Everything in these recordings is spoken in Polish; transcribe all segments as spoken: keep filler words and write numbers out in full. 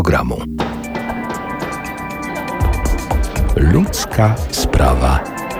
programu. Ludzka sprawa.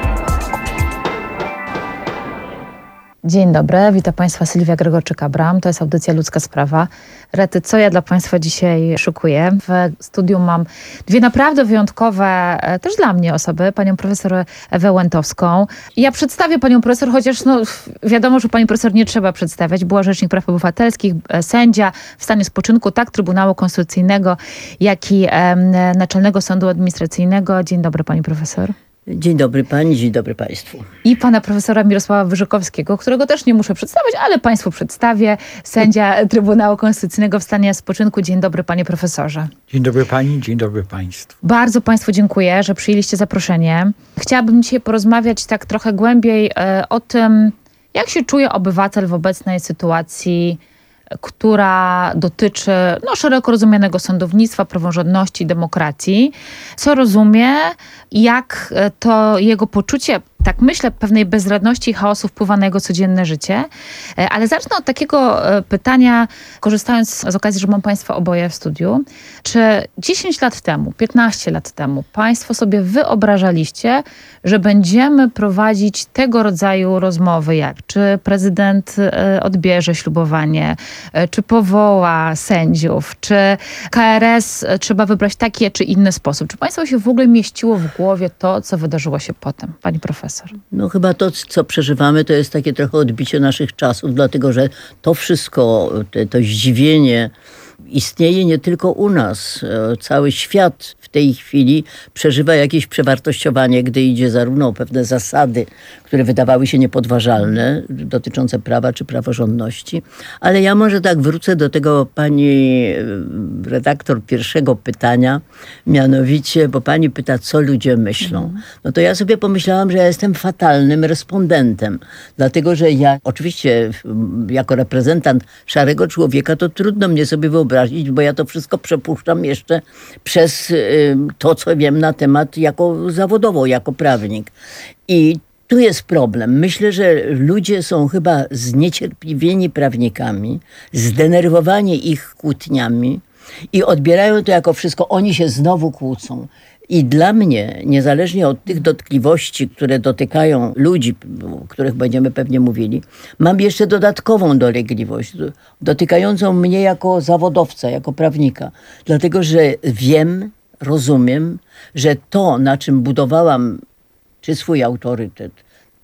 Dzień dobry, witam Państwa, Sylwia Gregorczyk-Abram. To jest audycja Ludzka Sprawa. Rety, co ja dla Państwa dzisiaj szykuję? W studiu mam dwie naprawdę wyjątkowe, też dla mnie osoby, panią profesor Ewę Łętowską. Ja przedstawię panią profesor, chociaż no, wiadomo, że pani profesor nie trzeba przedstawiać. Była rzecznik praw obywatelskich, sędzia w stanie spoczynku, tak Trybunału Konstytucyjnego, jak i e, Naczelnego Sądu Administracyjnego. Dzień dobry, pani profesor. Dzień dobry pani, dzień dobry państwu. I pana profesora Mirosława Wyrzykowskiego, którego też nie muszę przedstawiać, ale państwu przedstawię. Sędzia Trybunału Konstytucyjnego w stanie spoczynku. Dzień dobry, panie profesorze. Dzień dobry pani, dzień dobry państwu. Bardzo państwu dziękuję, że przyjęliście zaproszenie. Chciałabym dzisiaj porozmawiać tak trochę głębiej e, o tym, jak się czuje obywatel w obecnej sytuacji, która dotyczy no, szeroko rozumianego sądownictwa, praworządności, demokracji. Co rozumie, jak to jego poczucie, tak myślę, pewnej bezradności i chaosu wpływa na jego codzienne życie. Ale zacznę od takiego pytania, korzystając z okazji, że mam państwa oboje w studiu. Czy dziesięć lat temu, piętnaście lat temu państwo sobie wyobrażaliście, że będziemy prowadzić tego rodzaju rozmowy, jak czy prezydent odbierze ślubowanie, czy powoła sędziów, czy K R S trzeba wybrać taki czy inny sposób. Czy państwu się w ogóle mieściło w głowie to, co wydarzyło się potem? Pani profesor. No chyba to, co przeżywamy, to jest takie trochę odbicie naszych czasów, dlatego że to wszystko, te, to zdziwienie istnieje nie tylko u nas. Cały świat w tej chwili przeżywa jakieś przewartościowanie, gdy idzie zarówno o pewne zasady, które wydawały się niepodważalne, dotyczące prawa czy praworządności. Ale ja może tak wrócę do tego pani redaktor pierwszego pytania, mianowicie, bo pani pyta, co ludzie myślą. No to ja sobie pomyślałam, że ja jestem fatalnym respondentem, dlatego że ja oczywiście jako reprezentant szarego człowieka to trudno mnie sobie wyobrazić, bo ja to wszystko przepuszczam jeszcze przez to, co wiem na temat jako zawodowo, jako prawnik. I tu jest problem. Myślę, że ludzie są chyba zniecierpliwieni prawnikami, zdenerwowani ich kłótniami i odbierają to jako wszystko. Oni się znowu kłócą. I dla mnie, niezależnie od tych dotkliwości, które dotykają ludzi, o których będziemy pewnie mówili, mam jeszcze dodatkową dolegliwość, dotykającą mnie jako zawodowca, jako prawnika. Dlatego, że wiem, rozumiem, że to, na czym budowałam czy swój autorytet,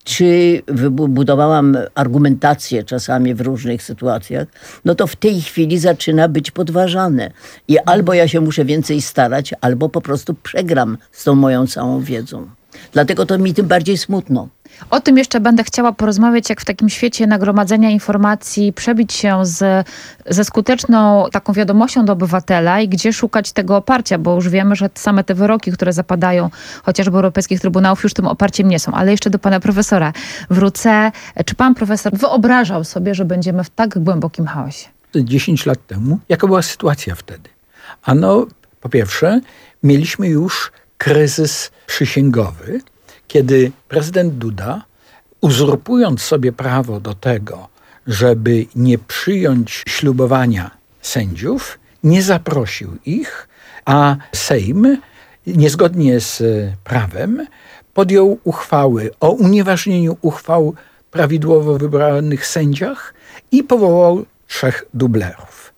czy budowałam argumentację czasami w różnych sytuacjach, no to w tej chwili zaczyna być podważane. I albo ja się muszę więcej starać, albo po prostu przegram z tą moją całą wiedzą. Dlatego to mi tym bardziej smutno. O tym jeszcze będę chciała porozmawiać, jak w takim świecie nagromadzenia informacji przebić się z, ze skuteczną taką wiadomością do obywatela i gdzie szukać tego oparcia, bo już wiemy, że same te wyroki, które zapadają chociażby europejskich trybunałów, już tym oparciem nie są. Ale jeszcze do pana profesora wrócę. Czy pan profesor wyobrażał sobie, że będziemy w tak głębokim chaosie? dziesięć lat temu, jaka była sytuacja wtedy? Ano, po pierwsze, mieliśmy już kryzys przysięgowy, kiedy prezydent Duda, uzurpując sobie prawo do tego, żeby nie przyjąć ślubowania sędziów, nie zaprosił ich, a Sejm, niezgodnie z prawem, podjął uchwały o unieważnieniu uchwał prawidłowo wybranych sędziach i powołał trzech dublerów.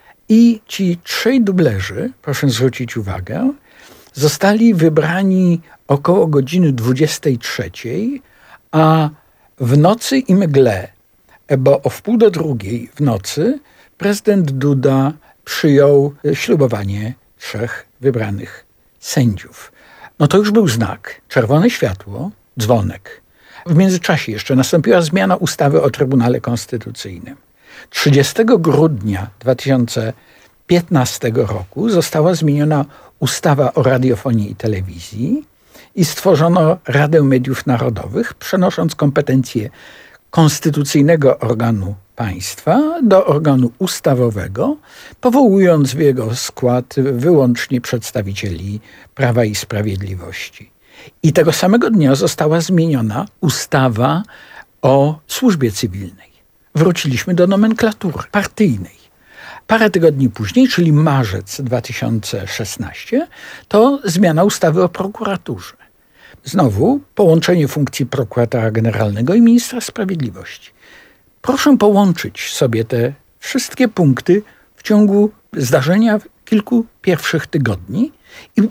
I ci trzej dublerzy, proszę zwrócić uwagę, zostali wybrani około godziny dwudziestej trzeciej, a w nocy i mgle, bo o wpół do drugiej w nocy prezydent Duda przyjął ślubowanie trzech wybranych sędziów. No to już był znak. Czerwone światło, dzwonek. W międzyczasie jeszcze nastąpiła zmiana ustawy o Trybunale Konstytucyjnym. trzydziestego grudnia dwa tysiące piętnastego roku została zmieniona ustawa o radiofonii i telewizji i stworzono Radę Mediów Narodowych, przenosząc kompetencje konstytucyjnego organu państwa do organu ustawowego, powołując w jego skład wyłącznie przedstawicieli Prawa i Sprawiedliwości. I tego samego dnia została zmieniona ustawa o służbie cywilnej. Wróciliśmy do nomenklatury partyjnej. Parę tygodni później, czyli marzec dwa tysiące szesnasty, to zmiana ustawy o prokuraturze. Znowu połączenie funkcji prokuratora generalnego i ministra sprawiedliwości. Proszę połączyć sobie te wszystkie punkty w ciągu zdarzenia kilku pierwszych tygodni i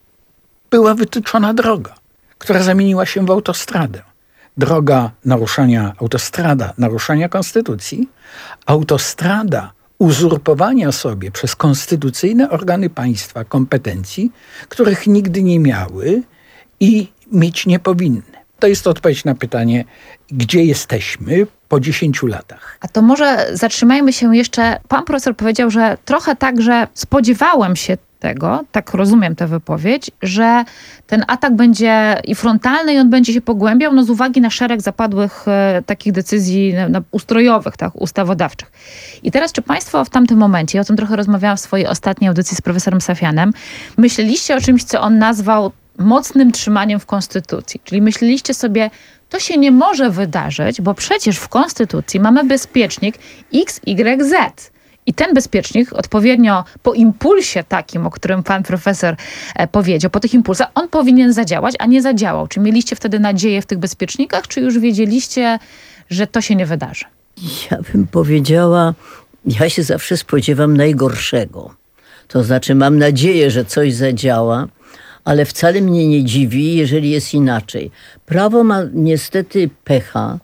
była wytyczona droga, która zamieniła się w autostradę. Droga naruszania, autostrada naruszania konstytucji, autostrada uzurpowania sobie przez konstytucyjne organy państwa kompetencji, których nigdy nie miały i mieć nie powinny. To jest odpowiedź na pytanie, gdzie jesteśmy po dziesięciu latach. A to może zatrzymajmy się jeszcze. Pan profesor powiedział, że trochę tak, że spodziewałem się tego, tak rozumiem tę wypowiedź, że ten atak będzie i frontalny i on będzie się pogłębiał no, z uwagi na szereg zapadłych e, takich decyzji no, ustrojowych, tak, ustawodawczych. I teraz, czy państwo w tamtym momencie, o tym trochę rozmawiałam w swojej ostatniej audycji z profesorem Safianem, myśleliście o czymś, co on nazwał mocnym trzymaniem w konstytucji? Czyli myśleliście sobie, to się nie może wydarzyć, bo przecież w konstytucji mamy bezpiecznik X Y Z. I ten bezpiecznik odpowiednio po impulsie takim, o którym pan profesor powiedział, po tych impulsach, on powinien zadziałać, a nie zadziałał. Czy mieliście wtedy nadzieję w tych bezpiecznikach, czy już wiedzieliście, że to się nie wydarzy? Ja bym powiedziała, ja się zawsze spodziewam najgorszego. To znaczy mam nadzieję, że coś zadziała, ale wcale mnie nie dziwi, jeżeli jest inaczej. Prawo ma niestety pecha,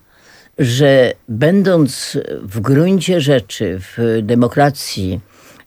że będąc w gruncie rzeczy w demokracji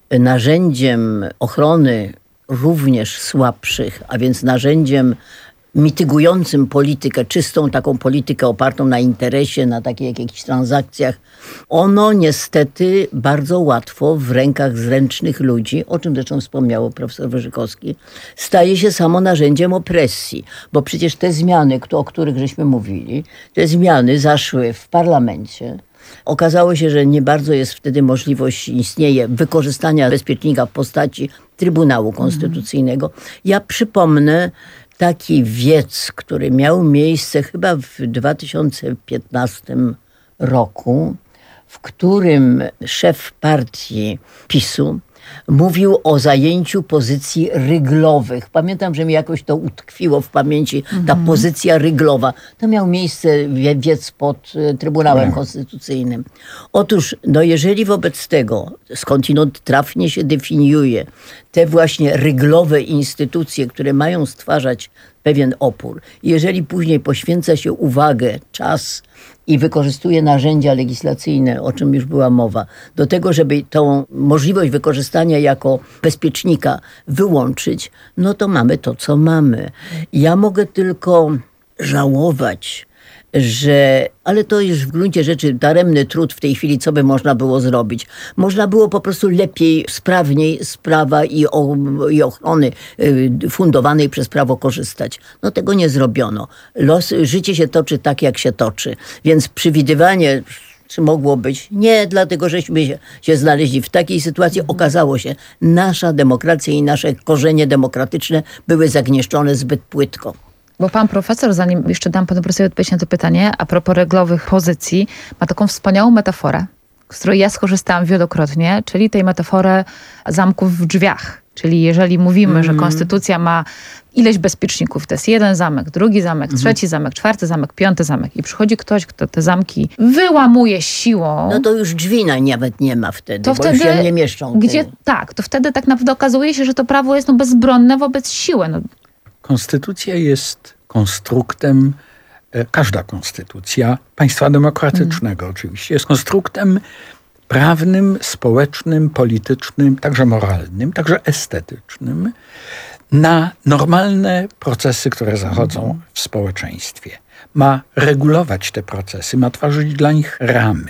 narzędziem ochrony również słabszych, a więc narzędziem mitygującym politykę, czystą taką politykę opartą na interesie, na takich jakichś transakcjach, ono niestety bardzo łatwo w rękach zręcznych ludzi, o czym zresztą wspomniał profesor Wyrzykowski, staje się samo narzędziem opresji. Bo przecież te zmiany, o których żeśmy mówili, te zmiany zaszły w parlamencie. Okazało się, że nie bardzo jest wtedy możliwość, istnieje wykorzystania bezpiecznika w postaci Trybunału Konstytucyjnego. Ja przypomnę taki wiec, który miał miejsce chyba w dwa tysiące piętnastym roku, w którym szef partii PiSu mówił o zajęciu pozycji ryglowych. Pamiętam, że mi jakoś to utkwiło w pamięci, ta mhm. pozycja ryglowa. To miał miejsce wiec pod Trybunałem mhm. Konstytucyjnym. Otóż, no jeżeli wobec tego, skądinąd trafnie się definiuje te właśnie ryglowe instytucje, które mają stwarzać pewien opór, jeżeli później poświęca się uwagę, czas i wykorzystuje narzędzia legislacyjne, o czym już była mowa, do tego, żeby tą możliwość wykorzystania jako bezpiecznika wyłączyć, no to mamy to, co mamy. Ja mogę tylko żałować, że, ale to już w gruncie rzeczy daremny trud w tej chwili, co by można było zrobić. Można było po prostu lepiej, sprawniej z prawa i, o, i ochrony y, fundowanej przez prawo korzystać. No tego nie zrobiono. Los, życie się toczy tak, jak się toczy. Więc przewidywanie, czy mogło być? Nie, dlatego żeśmy się, się znaleźli w takiej sytuacji. Okazało się, nasza demokracja i nasze korzenie demokratyczne były zagnieszczone zbyt płytko. Bo pan profesor, zanim jeszcze dam panu profesorowi odpowiedź na to pytanie, a propos ryglowych pozycji, ma taką wspaniałą metaforę, z której ja skorzystałam wielokrotnie, czyli tej metafory zamków w drzwiach. Czyli jeżeli mówimy, mm. że konstytucja ma ileś bezpieczników, to jest jeden zamek, drugi zamek, mm. trzeci zamek, czwarty zamek, piąty zamek i przychodzi ktoś, kto te zamki wyłamuje siłą. No to już drzwi nawet nie ma wtedy, to bo wtedy, już się nie mieszczą. Gdzie, tak, to wtedy tak naprawdę okazuje się, że to prawo jest no, bezbronne wobec siły. No. Konstytucja jest konstruktem, każda konstytucja państwa demokratycznego mm. oczywiście, jest konstruktem prawnym, społecznym, politycznym, także moralnym, także estetycznym na normalne procesy, które zachodzą mm. w społeczeństwie. Ma regulować te procesy, ma tworzyć dla nich ramy.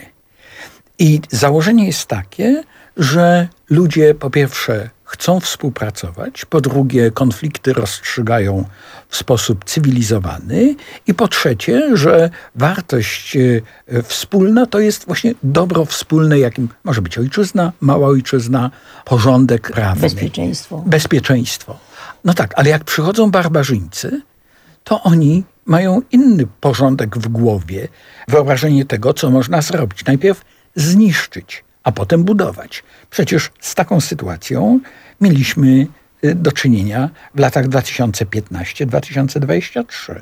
I założenie jest takie, że ludzie po pierwsze chcą współpracować, po drugie konflikty rozstrzygają w sposób cywilizowany i po trzecie, że wartość wspólna to jest właśnie dobro wspólne, jakim może być ojczyzna, mała ojczyzna, porządek prawny. Bezpieczeństwo. Bezpieczeństwo. No tak, ale jak przychodzą barbarzyńcy, to oni mają inny porządek w głowie, wyobrażenie tego, co można zrobić. Najpierw zniszczyć a potem budować. Przecież z taką sytuacją mieliśmy do czynienia w latach dwa tysiące piętnasty do dwa tysiące dwudziestego trzeciego.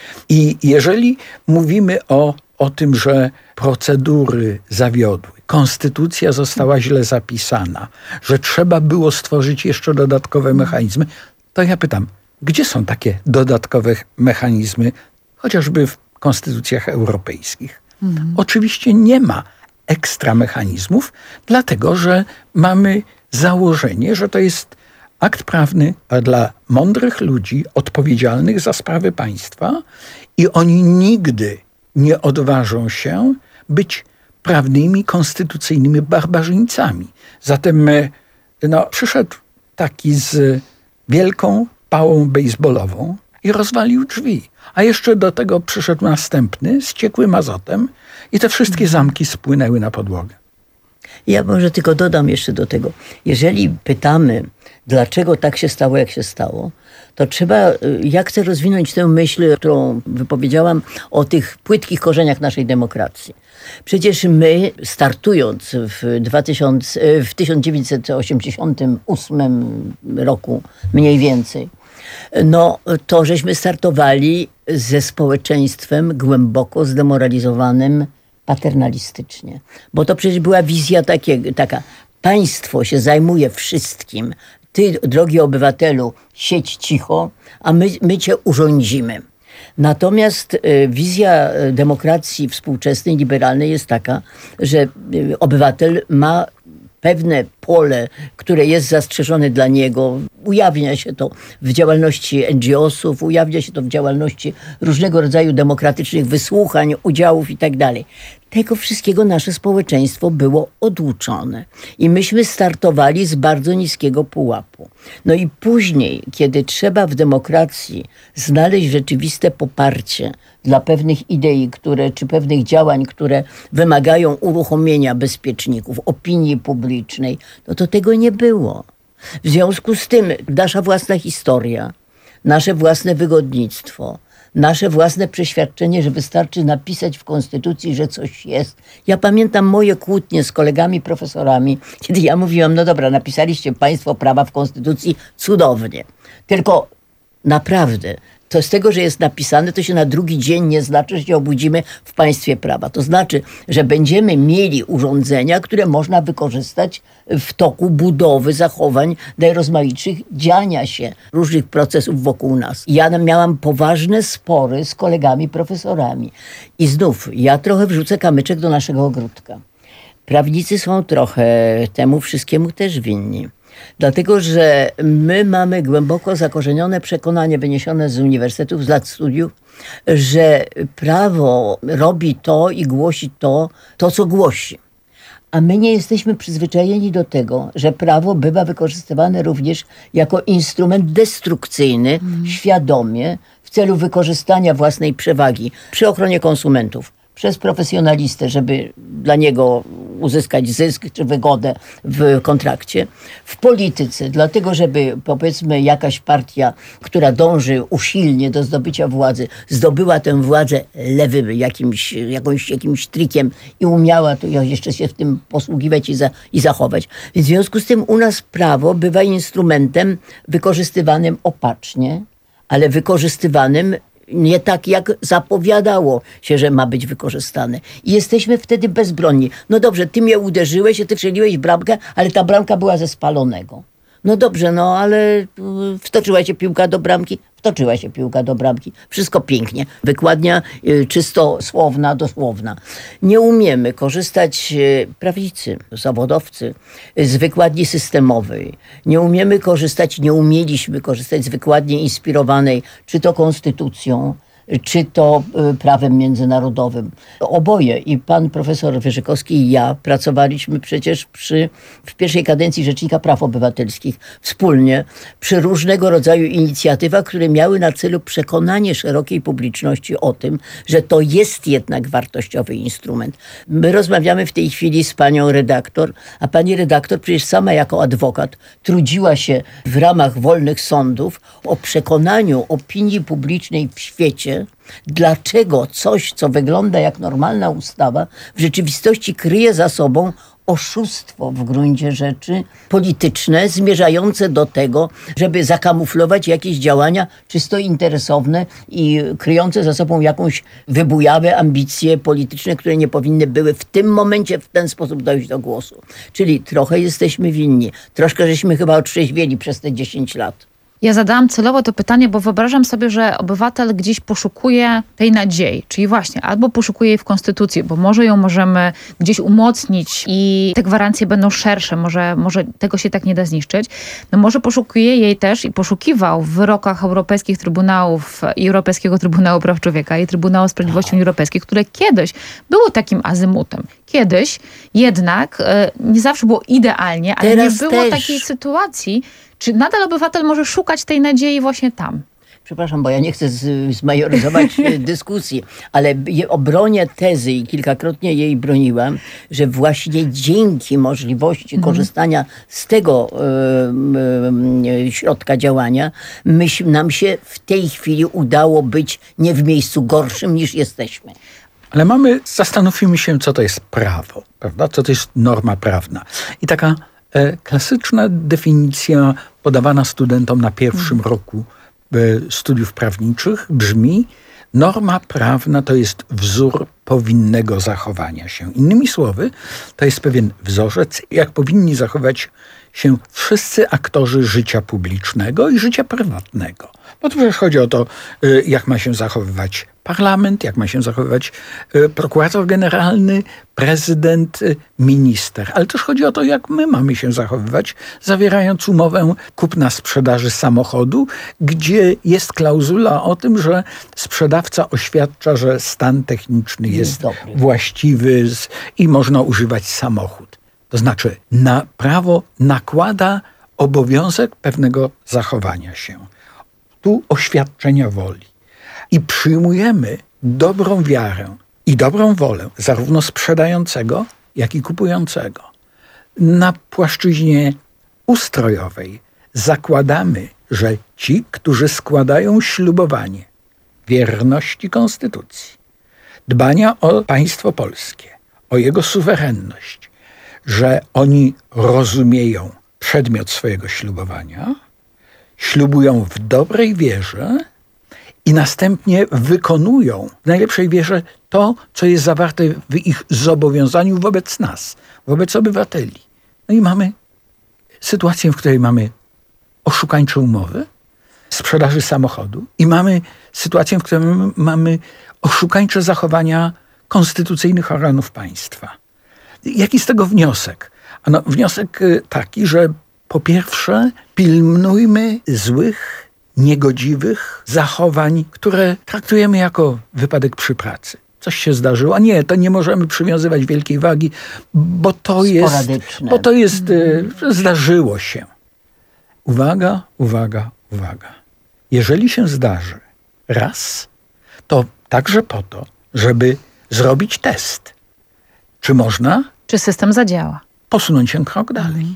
I jeżeli mówimy o, o tym, że procedury zawiodły, konstytucja została źle zapisana, że trzeba było stworzyć jeszcze dodatkowe mechanizmy, to ja pytam, gdzie są takie dodatkowe mechanizmy, chociażby w konstytucjach europejskich? Mhm. Oczywiście nie ma ekstra mechanizmów, dlatego że mamy założenie, że to jest akt prawny dla mądrych ludzi odpowiedzialnych za sprawy państwa i oni nigdy nie odważą się być prawnymi, konstytucyjnymi barbarzyńcami. Zatem no, przyszedł taki z wielką pałą bejsbolową i rozwalił drzwi. A jeszcze do tego przyszedł następny z ciekłym azotem i te wszystkie zamki spłynęły na podłogę. Ja może tylko dodam jeszcze do tego. Jeżeli pytamy, dlaczego tak się stało, jak się stało, to trzeba, ja chcę rozwinąć tę myśl, którą wypowiedziałam o tych płytkich korzeniach naszej demokracji. Przecież my, startując w, dwa tysiące, w tysiąc dziewięćset osiemdziesiątym ósmym roku mniej więcej, no to żeśmy startowali ze społeczeństwem głęboko zdemoralizowanym paternalistycznie. Bo to przecież była wizja takie, taka, państwo się zajmuje wszystkim, ty, drogi obywatelu, siedź cicho, a my, my cię urządzimy. Natomiast y, wizja demokracji współczesnej, liberalnej jest taka, że y, obywatel ma pewne pole, które jest zastrzeżone dla niego. Ujawnia się to w działalności en dżi osów, ujawnia się to w działalności różnego rodzaju demokratycznych wysłuchań, udziałów i tak dalej. Tego wszystkiego nasze społeczeństwo było oduczone. I myśmy startowali z bardzo niskiego pułapu. No i później, kiedy trzeba w demokracji znaleźć rzeczywiste poparcie dla pewnych idei, które, czy pewnych działań, które wymagają uruchomienia bezpieczników, opinii publicznej, no to tego nie było. W związku z tym nasza własna historia, nasze własne wygodnictwo, nasze własne przeświadczenie, że wystarczy napisać w konstytucji, że coś jest. Ja pamiętam moje kłótnie z kolegami profesorami, kiedy ja mówiłam, no dobra, napisaliście państwo prawa w konstytucji, cudownie. Tylko naprawdę, to z tego, że jest napisane, to się na drugi dzień nie znaczy, że się obudzimy w państwie prawa. To znaczy, że będziemy mieli urządzenia, które można wykorzystać w toku budowy zachowań najrozmaitszych, dziania się różnych procesów wokół nas. Ja miałam poważne spory z kolegami profesorami. I znów, ja trochę wrzucę kamyczek do naszego ogródka. Prawnicy są trochę temu wszystkiemu też winni. Dlatego, że my mamy głęboko zakorzenione przekonanie wyniesione z uniwersytetów, z lat studiów, że prawo robi to i głosi to, to co głosi. A my nie jesteśmy przyzwyczajeni do tego, że prawo bywa wykorzystywane również jako instrument destrukcyjny, mm. świadomie, w celu wykorzystania własnej przewagi przy ochronie konsumentów. Przez profesjonalistę, żeby dla niego uzyskać zysk czy wygodę w kontrakcie. W polityce, dlatego żeby powiedzmy jakaś partia, która dąży usilnie do zdobycia władzy, zdobyła tę władzę lewym jakimś, jakąś, jakimś trikiem i umiała to jeszcze się w tym posługiwać i, za, i zachować. W związku z tym u nas prawo bywa instrumentem wykorzystywanym opacznie, ale wykorzystywanym nie tak, jak zapowiadało się, że ma być wykorzystane. I jesteśmy wtedy bezbronni. No dobrze, ty mnie uderzyłeś, ty strzeliłeś bramkę, ale ta bramka była ze spalonego. No dobrze, no ale wtoczyła się piłka do bramki, wtoczyła się piłka do bramki. Wszystko pięknie. Wykładnia y, czysto słowna, dosłowna. Nie umiemy korzystać, y, prawnicy, zawodowcy, y, z wykładni systemowej. Nie umiemy korzystać, nie umieliśmy korzystać z wykładni inspirowanej, czy to konstytucją, czy to y, prawem międzynarodowym. Oboje, i pan profesor Wyrzykowski i ja, pracowaliśmy przecież przy, w pierwszej kadencji Rzecznika Praw Obywatelskich wspólnie przy różnego rodzaju inicjatywach, które miały na celu przekonanie szerokiej publiczności o tym, że to jest jednak wartościowy instrument. My rozmawiamy w tej chwili z panią redaktor, a pani redaktor przecież sama jako adwokat trudziła się w ramach wolnych sądów o przekonaniu opinii publicznej w świecie, dlaczego coś, co wygląda jak normalna ustawa, w rzeczywistości kryje za sobą oszustwo w gruncie rzeczy polityczne, zmierzające do tego, żeby zakamuflować jakieś działania czysto interesowne i kryjące za sobą jakąś wybujałe ambicje polityczne, które nie powinny były w tym momencie w ten sposób dojść do głosu. Czyli trochę jesteśmy winni. Troszkę żeśmy chyba otrzeźwieli przez te dziesięć lat. Ja zadałam celowo to pytanie, bo wyobrażam sobie, że obywatel gdzieś poszukuje tej nadziei, czyli właśnie albo poszukuje jej w Konstytucji, bo może ją możemy gdzieś umocnić i te gwarancje będą szersze, może, może tego się tak nie da zniszczyć. No może poszukuje jej też i poszukiwał w wyrokach europejskich trybunałów i Europejskiego Trybunału Praw Człowieka i Trybunału Sprawiedliwości Unii Europejskiej, które kiedyś były takim azymutem. Kiedyś jednak e, nie zawsze było idealnie, ale Teraz nie było też. takiej sytuacji. Czy nadal obywatel może szukać tej nadziei właśnie tam? Przepraszam, bo ja nie chcę z, zmajoryzować dyskusji, ale je, obronię tezy i kilkakrotnie jej broniłam, że właśnie dzięki możliwości Mhm. korzystania z tego y, y, środka działania myś, nam się w tej chwili udało być nie w miejscu gorszym niż jesteśmy. Ale mamy, zastanówmy się, co to jest prawo, prawda? Co to jest norma prawna. I taka e, klasyczna definicja podawana studentom na pierwszym Mhm. roku e, studiów prawniczych brzmi: norma prawna to jest wzór powinnego zachowania się. Innymi słowy, to jest pewien wzorzec, jak powinni zachować się wszyscy aktorzy życia publicznego i życia prywatnego. Bo tu przecież chodzi o to, y, jak ma się zachowywać parlament, jak ma się zachowywać y, prokurator generalny, prezydent, y, minister. Ale też chodzi o to, jak my mamy się zachowywać, zawierając umowę kupna-sprzedaży samochodu, gdzie jest klauzula o tym, że sprzedawca oświadcza, że stan techniczny jest, Jest dobry. właściwy z, i można używać samochód. To znaczy, na prawo nakłada obowiązek pewnego zachowania się. Tu oświadczenia woli. I przyjmujemy dobrą wiarę i dobrą wolę zarówno sprzedającego, jak i kupującego. Na płaszczyźnie ustrojowej zakładamy, że ci, którzy składają ślubowanie wierności Konstytucji, dbania o państwo polskie, o jego suwerenność, że oni rozumieją przedmiot swojego ślubowania, ślubują w dobrej wierze i następnie wykonują w najlepszej wierze to, co jest zawarte w ich zobowiązaniu wobec nas, wobec obywateli. No i mamy sytuację, w której mamy oszukańcze umowy sprzedaży samochodu i mamy sytuację, w której mamy oszukańcze zachowania konstytucyjnych organów państwa. Jaki z tego wniosek? Ano, wniosek taki, że po pierwsze pilnujmy złych, niegodziwych zachowań, które traktujemy jako wypadek przy pracy. Coś się zdarzyło, a nie, to nie możemy przywiązywać wielkiej wagi, bo to jest, Sporadyczne. bo to jest, mm. zdarzyło się. Uwaga, uwaga, uwaga. Jeżeli się zdarzy raz, to także po to, żeby zrobić test. Czy można Czy system zadziała? posunąć się krok dalej?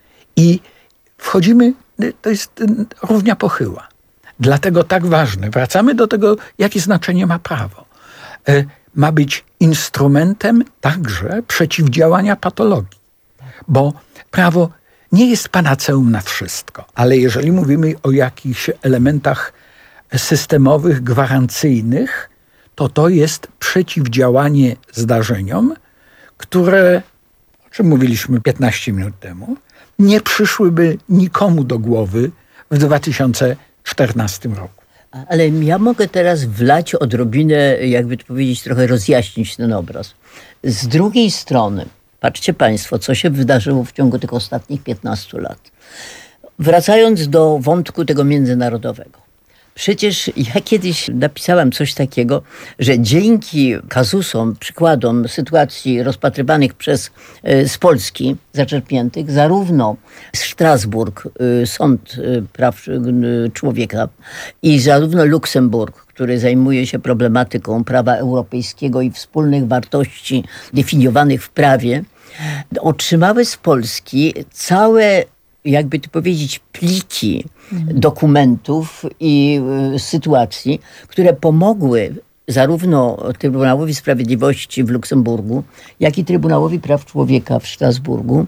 I wchodzimy, to jest równia pochyła. Dlatego tak ważne, wracamy do tego, jakie znaczenie ma prawo. E, ma być instrumentem także przeciwdziałania patologii. Bo prawo nie jest panaceum na wszystko, ale jeżeli mówimy o jakichś elementach systemowych, gwarancyjnych, to to jest przeciwdziałanie zdarzeniom, które, o czym mówiliśmy piętnaście minut temu, nie przyszłyby nikomu do głowy w dwa tysiące czternastym roku. Ale ja mogę teraz wlać odrobinę, jakby to powiedzieć, trochę rozjaśnić ten obraz. Z drugiej strony, patrzcie państwo, co się wydarzyło w ciągu tych ostatnich piętnastu lat. Wracając do wątku tego międzynarodowego. Przecież ja kiedyś napisałam coś takiego, że dzięki kazusom, przykładom sytuacji rozpatrywanych przez, z Polski zaczerpniętych, zarówno Strasburg, Sąd Praw Człowieka i zarówno Luksemburg, który zajmuje się problematyką prawa europejskiego i wspólnych wartości definiowanych w prawie, otrzymały z Polski całe, jakby to powiedzieć, pliki dokumentów i y, sytuacji, które pomogły zarówno Trybunałowi Sprawiedliwości w Luksemburgu, jak i Trybunałowi Praw Człowieka w Strasburgu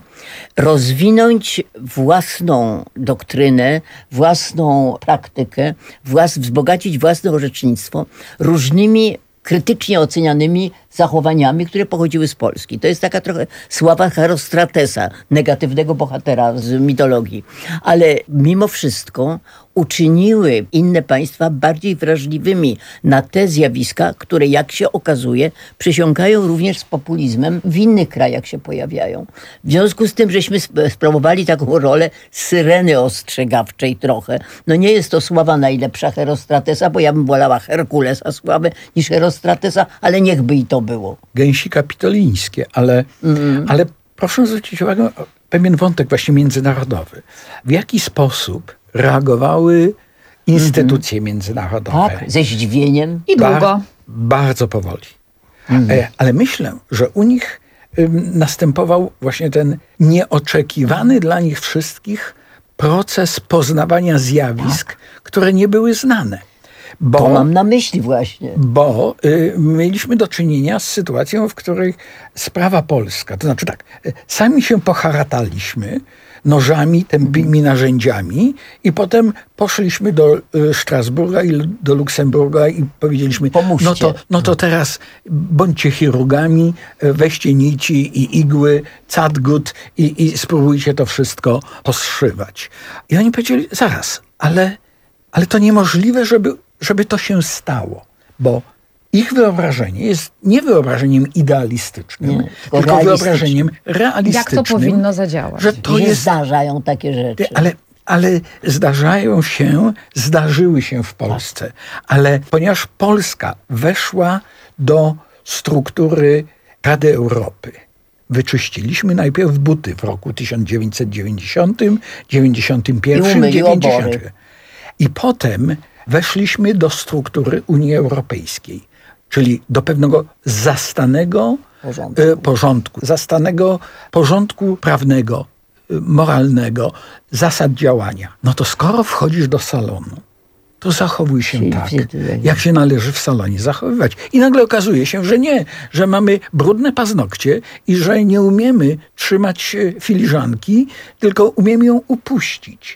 rozwinąć własną doktrynę, własną praktykę, włas, wzbogacić własne orzecznictwo różnymi krytycznie ocenianymi zachowaniami, które pochodziły z Polski. To jest taka trochę sława Herostratesa, negatywnego bohatera z mitologii. Ale mimo wszystko uczyniły inne państwa bardziej wrażliwymi na te zjawiska, które, jak się okazuje, przesiąkają również z populizmem, w innych krajach się pojawiają. W związku z tym, żeśmy sprawowali taką rolę syreny ostrzegawczej trochę. No nie jest to sława najlepsza Herostratesa, bo ja bym wolała Herkulesa sławę niż Herostratesa, ale niechby i to było. Gęsi kapitolińskie, ale, mm. ale proszę zwrócić uwagę na pewien wątek właśnie międzynarodowy. W jaki sposób reagowały instytucje mm. międzynarodowe? Tak, ze zdziwieniem. I długo. Bar- bardzo powoli. Mm. E, ale myślę, że u nich ym, następował właśnie ten nieoczekiwany dla nich wszystkich proces poznawania zjawisk, tak. które nie były znane. Bo, to mam na myśli właśnie. Bo y, mieliśmy do czynienia z sytuacją, w której sprawa polska, to znaczy tak, y, sami się poharataliśmy nożami, tępymi narzędziami i potem poszliśmy do y, Strasburga i do Luksemburga i powiedzieliśmy, Pomóżcie. no to, no to teraz bądźcie chirurgami, y, weźcie nici i igły, cadgut i, i spróbujcie to wszystko poszywać. I oni powiedzieli, zaraz, ale, ale to niemożliwe, żeby żeby to się stało, bo ich wyobrażenie jest nie wyobrażeniem idealistycznym, nie, tylko, tylko wyobrażeniem realistycznym. Jak to powinno zadziałać? Że to jest... zdarzają takie rzeczy. Ale, ale zdarzają się, zdarzyły się w Polsce. Tak. Ale ponieważ Polska weszła do struktury Rady Europy, wyczyściliśmy najpierw buty w roku tysiąc dziewięćset dziewięćdziesiątym, dziewięćdziesiątym pierwszym, dziewięćdziesiątym. I potem weszliśmy do struktury Unii Europejskiej, czyli do pewnego zastanego porządku, y, porządku zastanego porządku prawnego, y, moralnego, zasad działania. No to skoro wchodzisz do salonu, to zachowuj się tak, jak się należy w salonie zachowywać. I nagle okazuje się, że nie, że mamy brudne paznokcie i że nie umiemy trzymać filiżanki, tylko umiemy ją upuścić.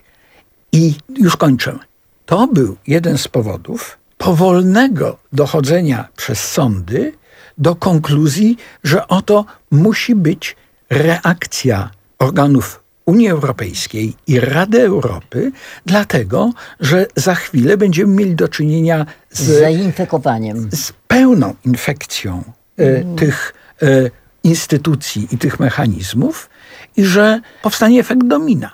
I już kończę. To był jeden z powodów powolnego dochodzenia przez sądy do konkluzji, że oto musi być reakcja organów Unii Europejskiej i Rady Europy, dlatego, że za chwilę będziemy mieli do czynienia z, z zainfekowaniem. Z pełną infekcją e, mm. tych e, instytucji i tych mechanizmów i że powstanie efekt domina.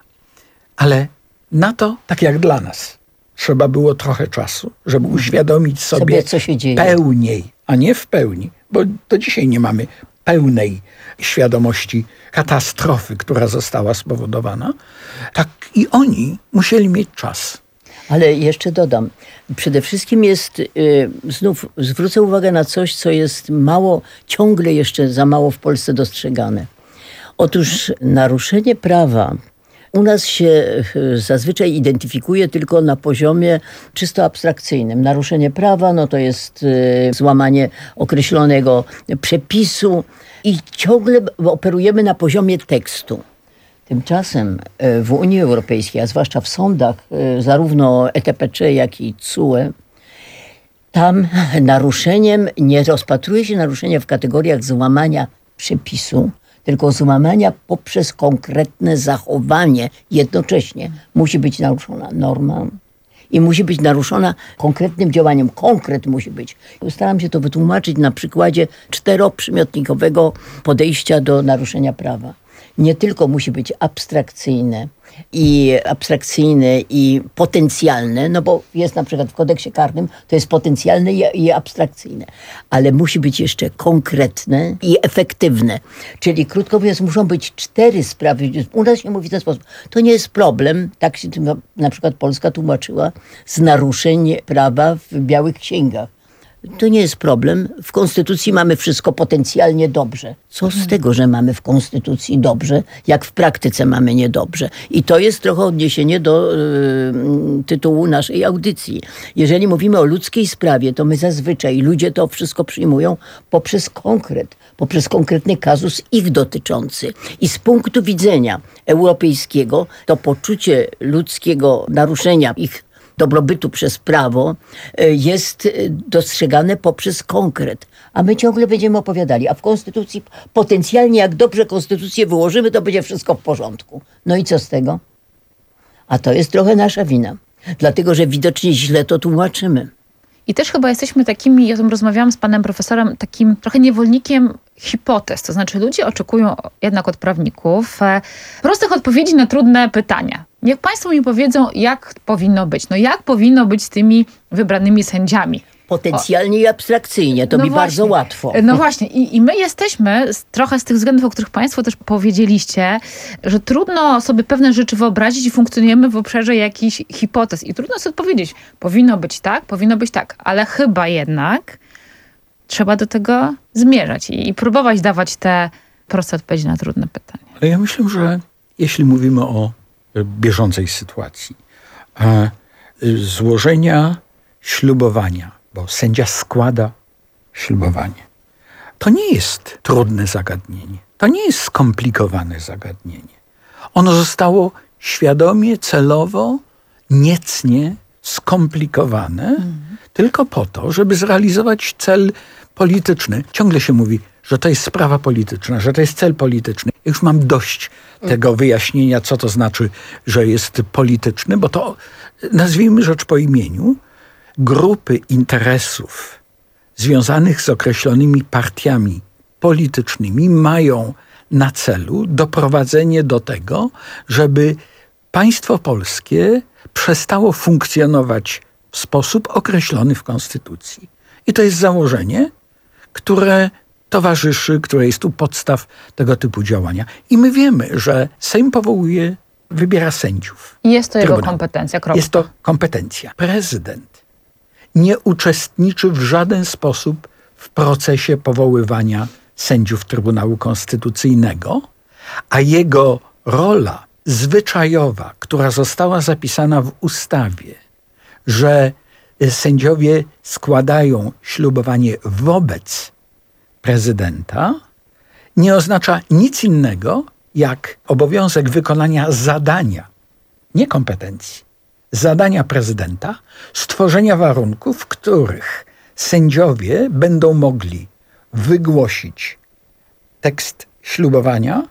Ale na to, tak jak dla nas, trzeba było trochę czasu, żeby uświadomić sobie, sobie co się dzieje. Pełniej, a nie w pełni, bo do dzisiaj nie mamy pełnej świadomości katastrofy, która została spowodowana. Tak i oni musieli mieć czas. Ale jeszcze dodam, przede wszystkim jest, yy, znów zwrócę uwagę na coś, co jest mało, ciągle jeszcze za mało w Polsce dostrzegane. Otóż naruszenie prawa u nas się zazwyczaj identyfikuje tylko na poziomie czysto abstrakcyjnym. Naruszenie prawa, no to jest y, złamanie określonego przepisu i ciągle operujemy na poziomie tekstu. Tymczasem y, w Unii Europejskiej, a zwłaszcza w sądach, y, zarówno E T P C, jak i C U E, tam naruszeniem nie rozpatruje się naruszenia w kategoriach złamania przepisu, tylko złamania poprzez konkretne zachowanie. Jednocześnie musi być naruszona norma i musi być naruszona konkretnym działaniem. Konkret musi być. Staram się to wytłumaczyć na przykładzie czteroprzymiotnikowego podejścia do naruszenia prawa. Nie tylko musi być abstrakcyjne i abstrakcyjne i potencjalne, no bo jest na przykład w kodeksie karnym, to jest potencjalne i, i abstrakcyjne, ale musi być jeszcze konkretne i efektywne. Czyli krótko mówiąc, muszą być cztery sprawy. U nas się mówi w ten sposób. To nie jest problem, tak się na przykład Polska tłumaczyła, z naruszeń prawa w białych księgach. To nie jest problem. W Konstytucji mamy wszystko potencjalnie dobrze. Co z tego, że mamy w Konstytucji dobrze, jak w praktyce mamy niedobrze? I to jest trochę odniesienie do y, tytułu naszej audycji. Jeżeli mówimy o ludzkiej sprawie, to my zazwyczaj, ludzie to wszystko przyjmują poprzez konkret, poprzez konkretny kazus ich dotyczący. I z punktu widzenia europejskiego to poczucie ludzkiego naruszenia ich dobrobytu przez prawo jest dostrzegane poprzez konkret. A my ciągle będziemy opowiadali, a w Konstytucji potencjalnie jak dobrze Konstytucję wyłożymy, to będzie wszystko w porządku. No i co z tego? A to jest trochę nasza wina. Dlatego, że widocznie źle to tłumaczymy. I też chyba jesteśmy takimi, ja o tym rozmawiałam z panem profesorem, takim trochę niewolnikiem hipotez. To znaczy ludzie oczekują jednak od prawników e, prostych odpowiedzi na trudne pytania. Niech państwo mi powiedzą, jak powinno być. No jak powinno być z tymi wybranymi sędziami? Potencjalnie o. i abstrakcyjnie, to no mi właśnie. bardzo łatwo. No właśnie I, i my jesteśmy z, trochę z tych względów, o których państwo też powiedzieliście, że trudno sobie pewne rzeczy wyobrazić i funkcjonujemy w obszarze jakichś hipotez. I trudno sobie odpowiedzieć, powinno być tak, powinno być tak, ale chyba jednak trzeba do tego zmierzać i, i próbować dawać te proste odpowiedzi na trudne pytania. Ale ja myślę, że jeśli mówimy o bieżącej sytuacji, e, złożenia ślubowania, bo sędzia składa ślubowanie, to nie jest trudne zagadnienie. To nie jest skomplikowane zagadnienie. Ono zostało świadomie, celowo, niecnie skomplikowane mm. tylko po to, żeby zrealizować cel polityczny. Ciągle się mówi, że to jest sprawa polityczna, że to jest cel polityczny. Ja już mam dość tego wyjaśnienia, co to znaczy, że jest polityczny, bo to, nazwijmy rzecz po imieniu, grupy interesów związanych z określonymi partiami politycznymi mają na celu doprowadzenie do tego, żeby państwo polskie przestało funkcjonować w sposób określony w Konstytucji. I to jest założenie, które towarzyszy, które jest u podstaw tego typu działania. I my wiemy, że Sejm powołuje, wybiera sędziów. I jest to jego Trybunał. kompetencja, kropka. Jest to kompetencja. Prezydent nie uczestniczy w żaden sposób w procesie powoływania sędziów Trybunału Konstytucyjnego, a jego rola zwyczajowa, która została zapisana w ustawie, że sędziowie składają ślubowanie wobec prezydenta, nie oznacza nic innego jak obowiązek wykonania zadania, nie kompetencji, zadania prezydenta, stworzenia warunków, w których sędziowie będą mogli wygłosić tekst ślubowania,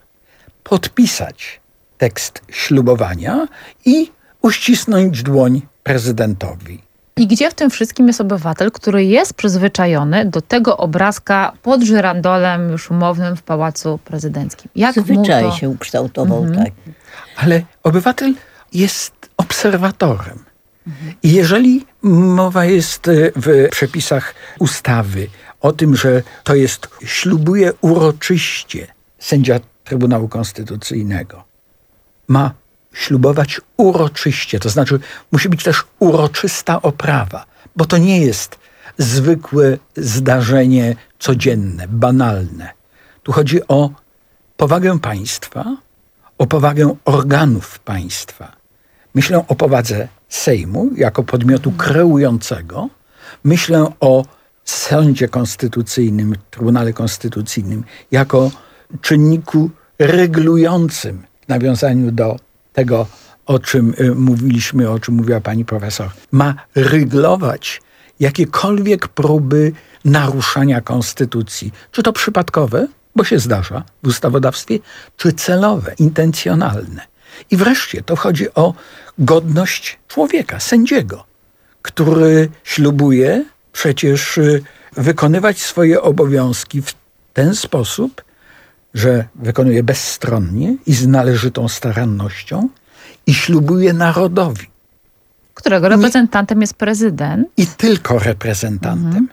podpisać tekst ślubowania i uścisnąć dłoń prezydentowi. I gdzie w tym wszystkim jest obywatel, który jest przyzwyczajony do tego obrazka pod żyrandolem już umownym w Pałacu Prezydenckim? Jak Zwyczaj mu to... się ukształtował, mhm. tak. Ale obywatel jest obserwatorem. Mhm. I jeżeli mowa jest w przepisach ustawy o tym, że to jest ślubuje uroczyście sędzia Trybunału Konstytucyjnego, ma ślubować uroczyście, to znaczy musi być też uroczysta oprawa, bo to nie jest zwykłe zdarzenie codzienne, banalne. Tu chodzi o powagę państwa, o powagę organów państwa. Myślę o powadze Sejmu jako podmiotu kreującego. Myślę o Sądzie Konstytucyjnym, Trybunale Konstytucyjnym jako czynniku regulującym w nawiązaniu do tego, o czym mówiliśmy, o czym mówiła pani profesor. Ma ryglować jakiekolwiek próby naruszania konstytucji. Czy to przypadkowe, bo się zdarza w ustawodawstwie, czy celowe, intencjonalne. I wreszcie to chodzi o godność człowieka, sędziego, który ślubuje przecież wykonywać swoje obowiązki w ten sposób, że wykonuje bezstronnie i z należytą starannością i ślubuje narodowi. Którego reprezentantem Nie, jest prezydent. I tylko reprezentantem. Mhm.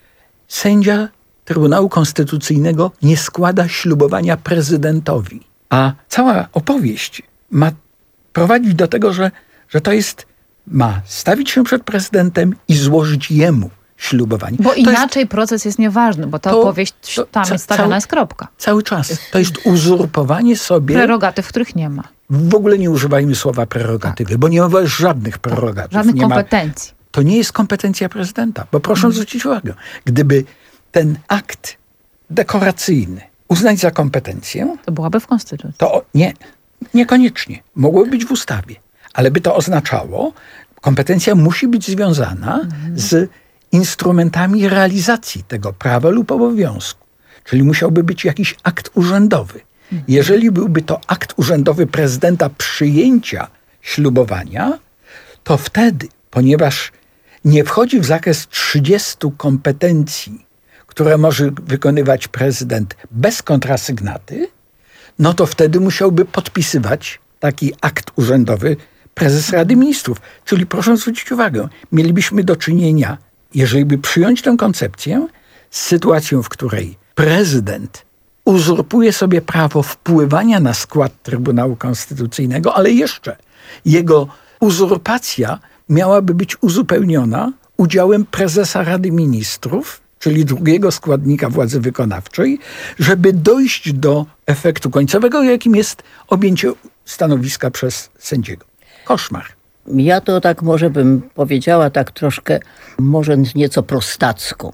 Sędzia Trybunału Konstytucyjnego nie składa ślubowania prezydentowi. A cała opowieść ma prowadzić do tego, że, że to jest, ma stawić się przed prezydentem i złożyć jemu ślubowanie. Bo To inaczej jest, proces jest nieważny, bo ta to- opowieść to tam ca- jest stawiana cały- jest kropka. cały czas. To jest uzurpowanie sobie. Prerogatyw, których nie ma. W ogóle nie używajmy słowa prerogatywy, bo nie ma żadnych prerogatyw. Żadnych nie ma, kompetencji. to nie jest kompetencja prezydenta. Bo proszę zwrócić uwagę, gdyby ten akt dekoracyjny uznać za kompetencję, To byłaby w Konstytucji. to o- nie, niekoniecznie. Mogłoby być w ustawie. Ale by to oznaczało, kompetencja musi być związana z instrumentami realizacji tego prawa lub obowiązku. Czyli musiałby być jakiś akt urzędowy. Jeżeli byłby to akt urzędowy prezydenta przyjęcia ślubowania, to wtedy, ponieważ nie wchodzi w zakres trzydziestu kompetencji, które może wykonywać prezydent bez kontrasygnaty, no to wtedy musiałby podpisywać taki akt urzędowy prezes Rady Ministrów. Czyli proszę zwrócić uwagę, mielibyśmy do czynienia, jeżeli by przyjąć tę koncepcję, z sytuacją, w której prezydent uzurpuje sobie prawo wpływania na skład Trybunału Konstytucyjnego, ale jeszcze jego uzurpacja miałaby być uzupełniona udziałem prezesa Rady Ministrów, czyli drugiego składnika władzy wykonawczej, żeby dojść do efektu końcowego, jakim jest objęcie stanowiska przez sędziego. Koszmar. Ja to tak może bym powiedziała tak troszkę, może nieco prostacko.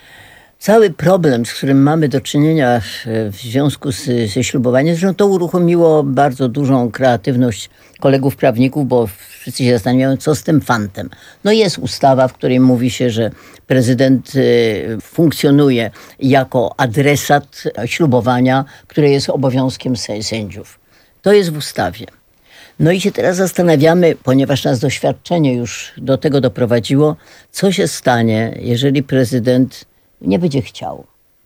Cały problem, z którym mamy do czynienia w związku z, ze ślubowaniem, zresztą to uruchomiło bardzo dużą kreatywność kolegów prawników, bo wszyscy się zastanawiają, co z tym fantem. No jest ustawa, w której mówi się, że prezydent y, funkcjonuje jako adresat ślubowania, które jest obowiązkiem sę- sędziów. To jest w ustawie. No i się teraz zastanawiamy, ponieważ nas doświadczenie już do tego doprowadziło, co się stanie, jeżeli prezydent nie będzie chciał.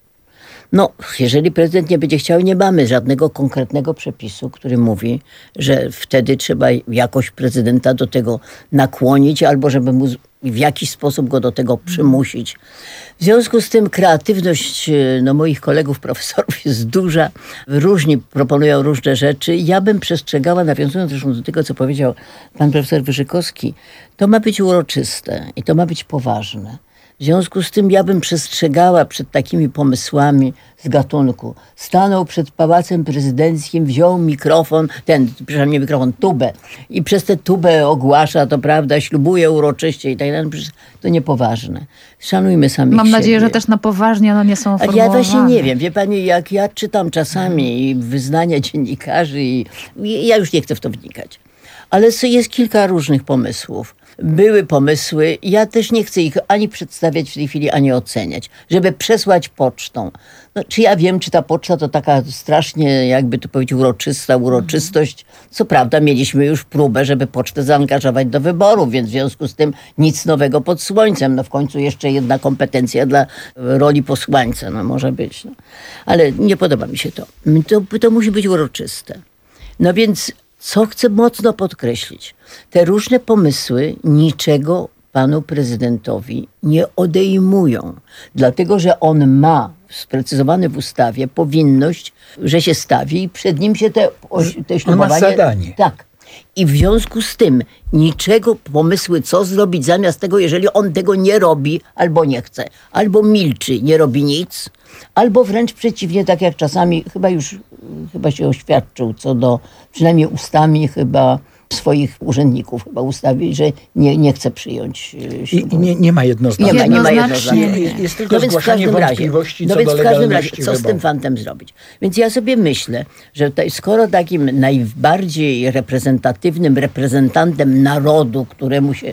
No, jeżeli prezydent nie będzie chciał, nie mamy żadnego konkretnego przepisu, który mówi, że wtedy trzeba jakoś prezydenta do tego nakłonić, albo żeby mu w jakiś sposób go do tego przymusić. W związku z tym kreatywność no, moich kolegów profesorów jest duża. Różni proponują różne rzeczy. Ja bym przestrzegała, nawiązując zresztą do tego, co powiedział pan profesor Wyrzykowski, to ma być uroczyste i to ma być poważne. W związku z tym ja bym przestrzegała przed takimi pomysłami z gatunku. Stanął przed Pałacem Prezydenckim, wziął mikrofon, ten, przepraszam, nie mikrofon, tubę i przez tę tubę ogłasza, to prawda, ślubuje uroczyście i tak dalej. Przecież to niepoważne. Szanujmy samych Mam siebie. nadzieję, że też na poważnie one nie są A formułowane. ja właśnie nie wiem. Wie pani, jak ja czytam czasami wyznania dziennikarzy i i ja już nie chcę w to wnikać. Ale jest kilka różnych pomysłów. Były pomysły, ja też nie chcę ich ani przedstawiać w tej chwili, ani oceniać, żeby przesłać pocztą. No, czy ja wiem, czy ta poczta to taka strasznie, jakby to powiedzieć, uroczysta uroczystość. Co prawda mieliśmy już próbę, żeby pocztę zaangażować do wyborów, więc w związku z tym nic nowego pod słońcem. No w końcu jeszcze jedna kompetencja dla roli posłańca, no może być. No. Ale nie podoba mi się to. To, to musi być uroczyste. No więc co chcę mocno podkreślić? Te różne pomysły niczego panu prezydentowi nie odejmują. Dlatego, że on ma sprecyzowane w ustawie powinność, że się stawi i przed nim się te, te ślubowanie... On ma zadanie. Tak. I w związku z tym niczego pomysły, co zrobić zamiast tego, jeżeli on tego nie robi albo nie chce, albo milczy, nie robi nic, albo wręcz przeciwnie, tak jak czasami chyba już chyba się oświadczył co do, przynajmniej ustami chyba swoich urzędników chyba ustawi, że nie, nie chce przyjąć ślubu. I nie, nie ma jednoznacznie. Nie ma, nie ma Jednoznacznie jednoznacznie. Jest, jest tylko No więc w zgłaszanie każdym razie, wątpliwości no co więc do w każdym razie, legalności co z tym wyborów. fantem zrobić? Więc ja sobie myślę, że tutaj, skoro takim najbardziej reprezentatywnym reprezentantem narodu, któremu się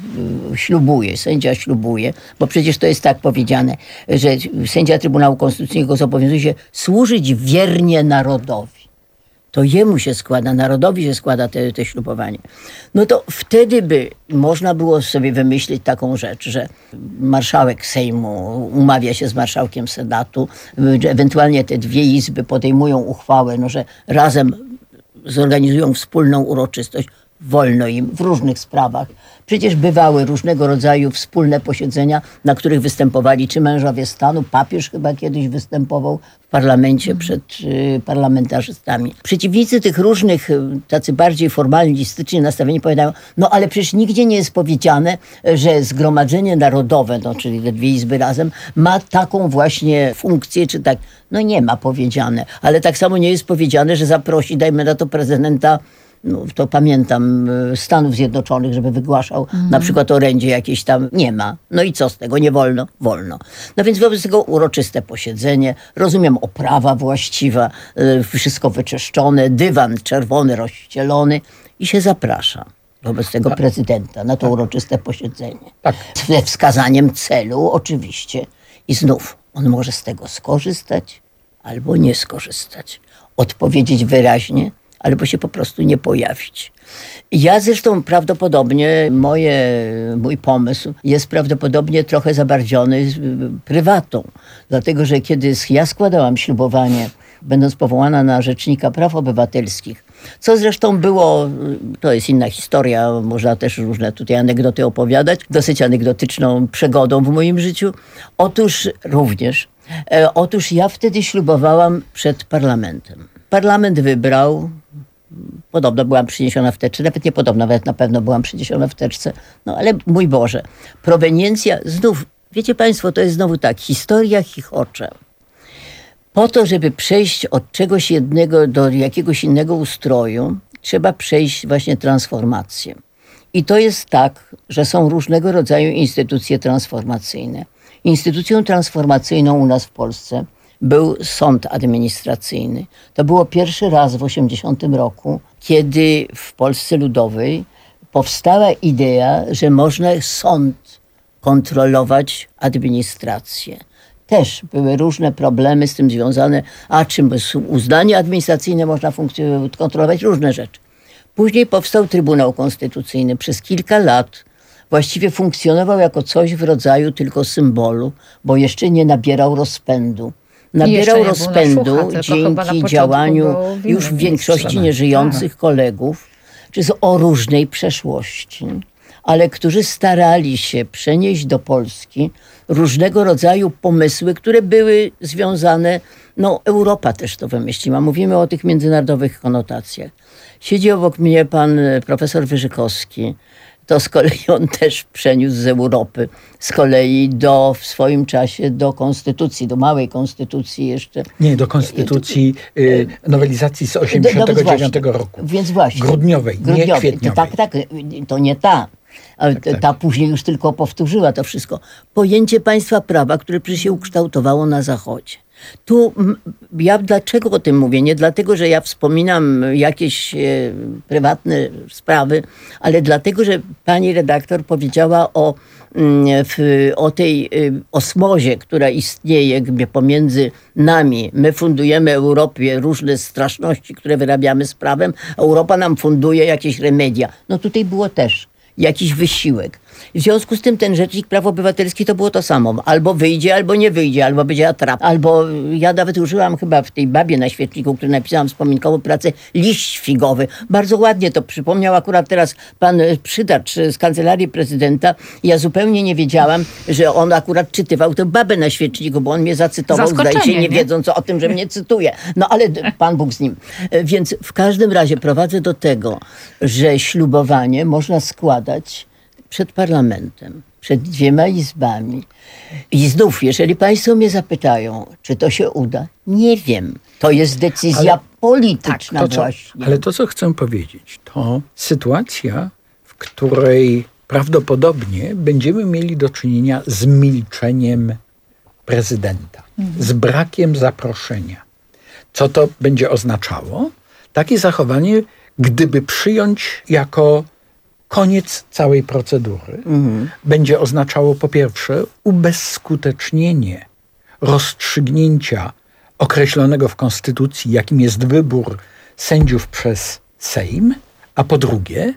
y, ślubuje, sędzia ślubuje, bo przecież to jest tak powiedziane, że sędzia Trybunału Konstytucyjnego zobowiązuje się służyć wiernie narodowi. To jemu się składa, narodowi się składa te, te ślubowanie. No to wtedy by można było sobie wymyślić taką rzecz, że marszałek Sejmu umawia się z marszałkiem Senatu, że ewentualnie te dwie izby podejmują uchwałę, no, że razem zorganizują wspólną uroczystość. wolno im w różnych sprawach. Przecież bywały różnego rodzaju wspólne posiedzenia, na których występowali czy mężowie stanu, papież chyba kiedyś występował w parlamencie przed y, parlamentarzystami. Przeciwnicy tych różnych, y, tacy bardziej formalistycznie nastawieni powiadają, no ale przecież nigdzie nie jest powiedziane, że Zgromadzenie Narodowe, no czyli te dwie izby razem, ma taką właśnie funkcję, czy tak. No nie ma powiedziane, ale tak samo nie jest powiedziane, że zaprosi, dajmy na to prezydenta, no, to pamiętam, Stanów Zjednoczonych, żeby wygłaszał mhm. na przykład orędzie jakieś tam. Nie ma. No i co z tego? Nie wolno? Wolno. No więc wobec tego uroczyste posiedzenie, rozumiem, oprawa właściwa, y, wszystko wyczyszczone, dywan czerwony, rozścielony i się zaprasza wobec tego tak. prezydenta na to tak. uroczyste posiedzenie. Tak. Ze wskazaniem celu oczywiście. I znów on może z tego skorzystać albo nie skorzystać. Odpowiedzieć wyraźnie, albo się po prostu nie pojawić. Ja zresztą prawdopodobnie, moje, mój pomysł jest prawdopodobnie trochę zabardziony prywatą. Dlatego, że kiedy ja składałam ślubowanie, będąc powołana na Rzecznika Praw Obywatelskich, co zresztą było, to jest inna historia, można też różne tutaj anegdoty opowiadać, dosyć anegdotyczną przygodą w moim życiu. Otóż również, e, otóż ja wtedy ślubowałam przed parlamentem. Parlament wybrał, podobno byłam przyniesiona w teczce, nawet nie podobno, nawet na pewno byłam przyniesiona w teczce, no ale mój Boże, proweniencja, znów, wiecie Państwo, to jest znowu tak, historia chichocze. Po to, żeby przejść od czegoś jednego do jakiegoś innego ustroju, trzeba przejść właśnie transformację. I to jest tak, że są różnego rodzaju instytucje transformacyjne. Instytucją transformacyjną u nas w Polsce był sąd administracyjny. To było pierwszy raz w osiemdziesiątym roku, kiedy w Polsce Ludowej powstała idea, że można sąd kontrolować administrację. Też były różne problemy z tym związane, a czym bez uznania administracyjne można kontrolować różne rzeczy. Później powstał Trybunał Konstytucyjny. Przez kilka lat właściwie funkcjonował jako coś w rodzaju tylko symbolu, bo jeszcze nie nabierał rozpędu. Nabierał rozpędu szucha, dzięki działaniu już w większości nieżyjących kolegów, czy o różnej przeszłości, ale którzy starali się przenieść do Polski różnego rodzaju pomysły, które były związane, no Europa też to wymyśliła, mówimy o tych międzynarodowych konotacjach. Siedzi obok mnie pan profesor Wyrzykowski, to z kolei on też przeniósł z Europy, z kolei do, w swoim czasie do konstytucji, do małej konstytucji jeszcze. Nie, do konstytucji y, nowelizacji z osiemdziesiątego dziewiątego roku. Więc właśnie. Grudniowej, grudniowej, nie kwietniowej. Tak, tak, to nie ta. Ale tak, tak. Ta później już tylko powtórzyła to wszystko. Pojęcie państwa prawa, które przecież się ukształtowało na Zachodzie. Tu ja dlaczego o tym mówię? Nie dlatego, że ja wspominam jakieś e, prywatne sprawy, ale dlatego, że pani redaktor powiedziała o, w, o tej osmozie, która istnieje pomiędzy nami. My fundujemy Europie różne straszności, które wyrabiamy z prawem, a Europa nam funduje jakieś remedia. No tutaj było też jakiś wysiłek. W związku z tym ten Rzecznik Praw Obywatelskich to było to samo. Albo wyjdzie, albo nie wyjdzie, albo będzie atrap. Albo ja nawet użyłam chyba w tej babie na świeczniku, który napisałam wspominkową pracę, liść figowy. Bardzo ładnie to przypomniał akurat teraz pan Przydacz z Kancelarii Prezydenta. Ja zupełnie nie wiedziałam, że on akurat czytywał tę babę na świeczniku, bo on mnie zacytował, zdaje się, nie, nie wiedząc o tym, że mnie cytuje. No ale Pan Bóg z nim. Więc w każdym razie prowadzę do tego, że ślubowanie można składać przed parlamentem, przed dwiema izbami. I znów, jeżeli państwo mnie zapytają, czy to się uda, nie wiem. To jest decyzja ale, polityczna tak, to, co, właśnie. Ale to, co chcę powiedzieć, to sytuacja, w której prawdopodobnie będziemy mieli do czynienia z milczeniem prezydenta, mhm. z brakiem zaproszenia. Co to będzie oznaczało? Takie zachowanie, gdyby przyjąć jako koniec całej procedury, mhm. będzie oznaczało po pierwsze ubezskutecznienie rozstrzygnięcia określonego w Konstytucji, jakim jest wybór sędziów przez Sejm, a po drugie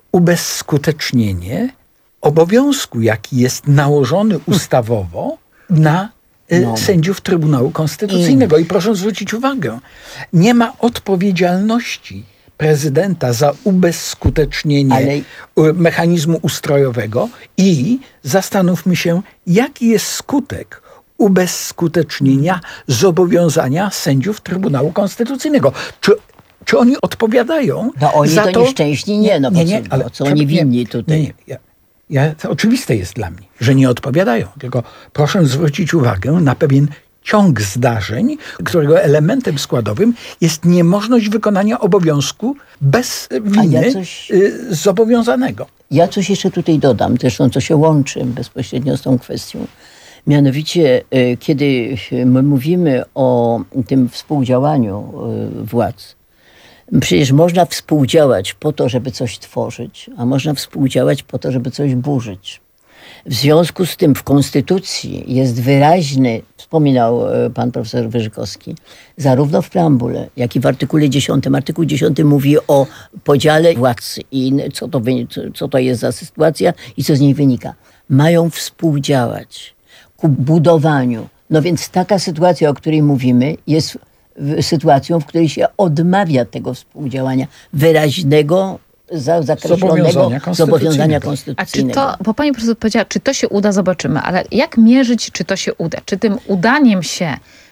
ubezskutecznienie obowiązku, jaki jest nałożony ustawowo na no. sędziów Trybunału Konstytucyjnego. I proszę zwrócić uwagę, nie ma odpowiedzialności prezydenta za ubezskutecznienie Ale... mechanizmu ustrojowego i zastanówmy się, jaki jest skutek ubezskutecznienia zobowiązania sędziów Trybunału Konstytucyjnego. Czy, czy oni odpowiadają No oni za to, to nieszczęśni nie, no nie, bo nie, co, ale bo co oni winni nie, tutaj? Nie, nie, ja, ja, to oczywiste jest dla mnie, że nie odpowiadają. Tylko proszę zwrócić uwagę na pewien ciąg zdarzeń, którego elementem składowym jest niemożność wykonania obowiązku bez winy ja coś... zobowiązanego. Ja coś jeszcze tutaj dodam, zresztą co się łączy bezpośrednio z tą kwestią. Mianowicie, kiedy my mówimy o tym współdziałaniu władz, przecież można współdziałać po to, żeby coś tworzyć, a można współdziałać po to, żeby coś burzyć. W związku z tym w Konstytucji jest wyraźny, wspominał pan profesor Wyrzykowski, zarówno w preambule, jak i w artykule dziesiątym. Artykuł dziesiąty mówi o podziale władz i co to, co to jest za sytuacja i co z niej wynika. Mają współdziałać ku budowaniu. No więc taka sytuacja, o której mówimy, jest sytuacją, w której się odmawia tego współdziałania wyraźnego, za, zakreślonego zobowiązania zobowiązania A konstytucyjnego. czy to, bo pani profesor powiedziała, czy to się uda, zobaczymy, ale jak mierzyć, czy to się uda? Czy tym udaniem się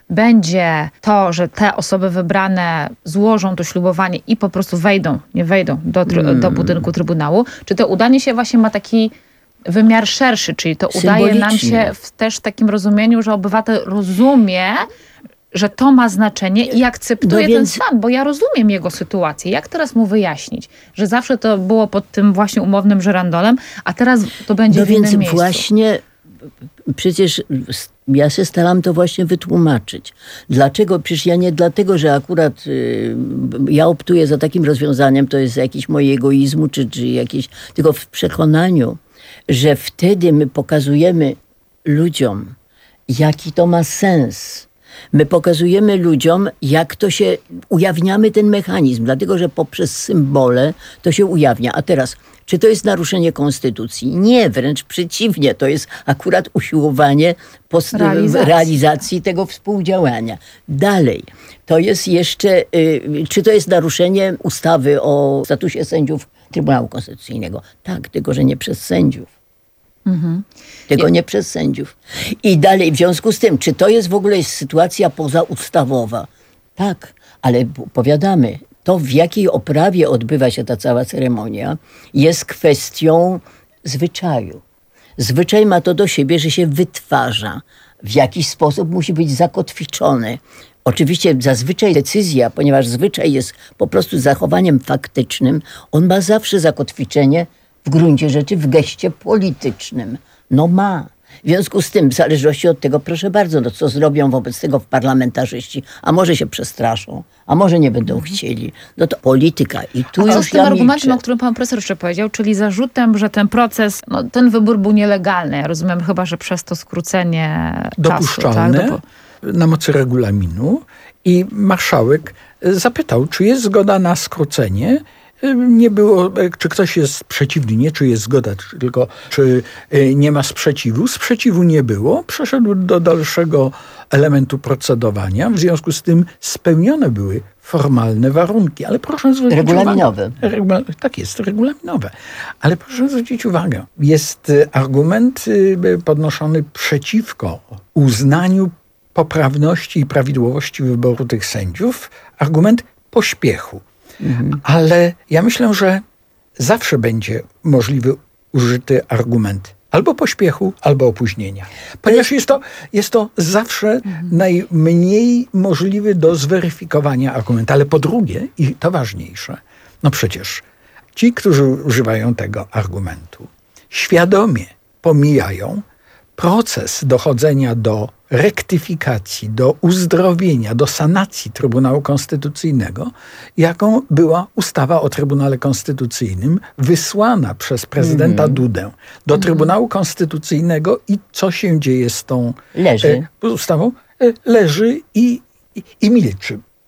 będzie to, że te osoby wybrane złożą to ślubowanie i po prostu wejdą, nie wejdą do, hmm. do budynku Trybunału? Czy to udanie się właśnie ma taki wymiar szerszy, czyli to udaje nam się w, też w takim rozumieniu, że obywatel rozumie, że to ma znaczenie i akceptuje no więc... ten stan, bo ja rozumiem jego sytuację. Jak teraz mu wyjaśnić, że zawsze to było pod tym właśnie umownym żyrandolem, a teraz to będzie no w innym miejscu? No miejscu. więc właśnie, przecież ja się staram to właśnie wytłumaczyć. Dlaczego? Przecież ja nie dlatego, że akurat y, ja optuję za takim rozwiązaniem, to jest jakiś mój egoizmu, czy, czy jakieś, tylko w przekonaniu, że wtedy my pokazujemy ludziom, jaki to ma sens. My pokazujemy ludziom, jak to się, ujawniamy ten mechanizm, dlatego że poprzez symbole to się ujawnia. A teraz, czy to jest naruszenie konstytucji? Nie, wręcz przeciwnie, to jest akurat usiłowanie post- realizacji. realizacji tego współdziałania. Dalej, to jest jeszcze, y, czy to jest naruszenie ustawy o statusie sędziów Trybunału Konstytucyjnego? Tak, tylko że nie przez sędziów. Mhm. Tylko nie przez sędziów. I dalej, w związku z tym, czy to jest w ogóle sytuacja pozaustawowa? Tak, ale powiadamy, to w jakiej oprawie odbywa się ta cała ceremonia jest kwestią zwyczaju. Zwyczaj ma to do siebie, że się wytwarza. W jakiś sposób musi być zakotwiczony. Oczywiście zazwyczaj decyzja, ponieważ zwyczaj jest po prostu zachowaniem faktycznym, on ma zawsze zakotwiczenie w gruncie rzeczy w geście politycznym. No ma. W związku z tym, w zależności od tego, proszę bardzo, no co zrobią wobec tego parlamentarzyści? A może się przestraszą, a może nie będą chcieli. No to polityka. I tu a już co z tym ja argumentem, milczę. o którym pan profesor jeszcze powiedział, czyli zarzutem, że ten proces, no, ten wybór był nielegalny. Ja rozumiem chyba, że przez to skrócenie dopuszczalne czasu. Tak? na mocy regulaminu i marszałek zapytał, czy jest zgoda na skrócenie. Nie było, czy ktoś jest przeciwny, nie, czy jest zgoda, tylko czy nie ma sprzeciwu. Sprzeciwu nie było. Przeszedł do dalszego elementu procedowania. W związku z tym spełnione były formalne warunki. Ale proszę zwrócić Regulaminowe. uwagę. Regula- tak jest, regulaminowe. Ale proszę zwrócić uwagę. Jest argument podnoszony przeciwko uznaniu poprawności i prawidłowości wyboru tych sędziów. Argument pośpiechu. Mhm. Ale ja myślę, że zawsze będzie możliwy użyty argument albo pośpiechu, albo opóźnienia. Ponieważ jest to, jest to zawsze mhm. najmniej możliwy do zweryfikowania argument. Ale po drugie, i to ważniejsze, no przecież ci, którzy używają tego argumentu, świadomie pomijają proces dochodzenia do rektyfikacji, do uzdrowienia, do sanacji Trybunału Konstytucyjnego, jaką była ustawa o Trybunale Konstytucyjnym wysłana przez prezydenta mm. Dudę do Trybunału Konstytucyjnego i co się dzieje z tą Leży. e, ustawą? E, leży i, i, i milczy.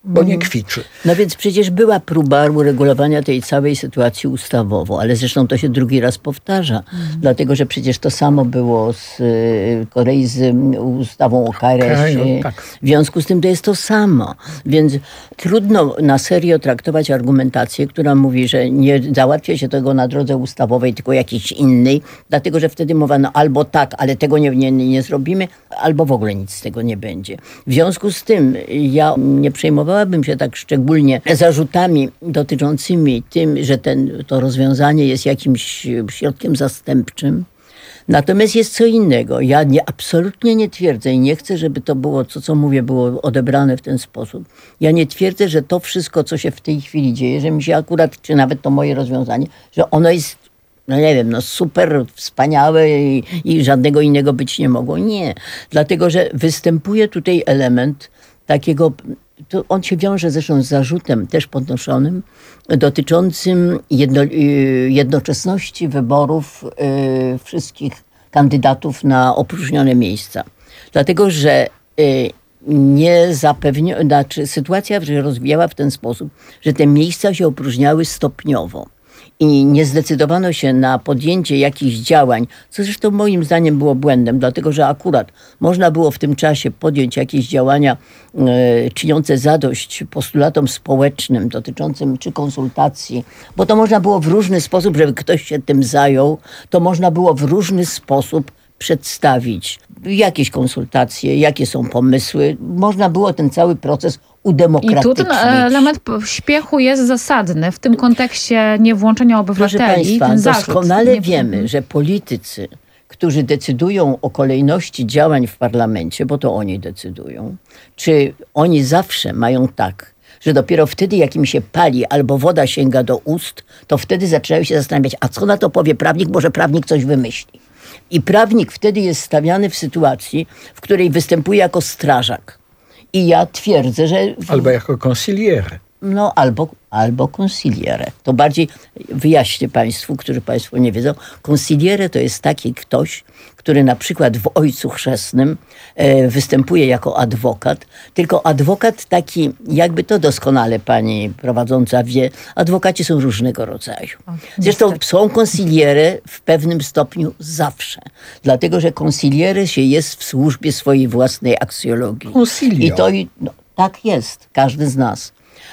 bo nie kwiczy. No więc przecież była próba uregulowania tej całej sytuacji ustawowo, ale zresztą to się drugi raz powtarza, mhm. dlatego że przecież to samo było z kolei z ustawą o K R S-ie. Tak. W związku z tym to jest to samo. Więc trudno na serio traktować argumentację, która mówi, że nie załatwia się tego na drodze ustawowej, tylko jakiejś innej, dlatego że wtedy mowa, no albo tak, ale tego nie, nie, nie zrobimy, albo w ogóle nic z tego nie będzie. W związku z tym ja nie przejmowałabym się tak szczególnie zarzutami dotyczącymi tym, że ten, to rozwiązanie jest jakimś środkiem zastępczym. Natomiast jest co innego. Ja nie, absolutnie nie twierdzę i nie chcę, żeby to było, co, co mówię, było odebrane w ten sposób. Ja nie twierdzę, że to wszystko, co się w tej chwili dzieje, że mi się akurat, czy nawet to moje rozwiązanie, że ono jest, no nie wiem, no super wspaniałe i, i żadnego innego być nie mogło. Nie. Dlatego, że występuje tutaj element takiego, to on się wiąże zresztą z zarzutem też podnoszonym, dotyczącym jedno, jednoczesności wyborów y, wszystkich kandydatów na opróżnione miejsca. Dlatego, że y, nie zapewniono, znaczy sytuacja się rozwijała w ten sposób, że te miejsca się opróżniały stopniowo. I nie zdecydowano się na podjęcie jakichś działań, co zresztą moim zdaniem było błędem, dlatego że akurat można było w tym czasie podjąć jakieś działania e, czyniące zadość postulatom społecznym dotyczącym czy konsultacji, bo to można było w różny sposób, żeby ktoś się tym zajął, to można było w różny sposób przedstawić jakieś konsultacje, jakie są pomysły. Można było ten cały proces udemokratycznić. I tu ten element śpiechu jest zasadny w tym kontekście niewłączenia obywateli. Proszę Państwa, ten doskonale nie... wiemy, że politycy, którzy decydują o kolejności działań w parlamencie, bo to oni decydują, czy oni zawsze mają tak, że dopiero wtedy, jak im się pali albo woda sięga do ust, to wtedy zaczynają się zastanawiać, a co na to powie prawnik, może prawnik coś wymyśli. I prawnik wtedy jest stawiany w sytuacji, w której występuje jako strażak. I ja twierdzę, że... Albo jako consigliere. No, albo, albo consigliere. To bardziej wyjaśnię Państwu, którzy Państwo nie wiedzą. Consigliere to jest taki ktoś, który na przykład w Ojcu Chrzestnym e, występuje jako adwokat, tylko adwokat taki, jakby to doskonale pani prowadząca wie, adwokaci są różnego rodzaju. Zresztą są consigliere w pewnym stopniu zawsze, dlatego że consigliere się jest w służbie swojej własnej aksjologii. Concilio. I to no, tak jest, każdy z nas.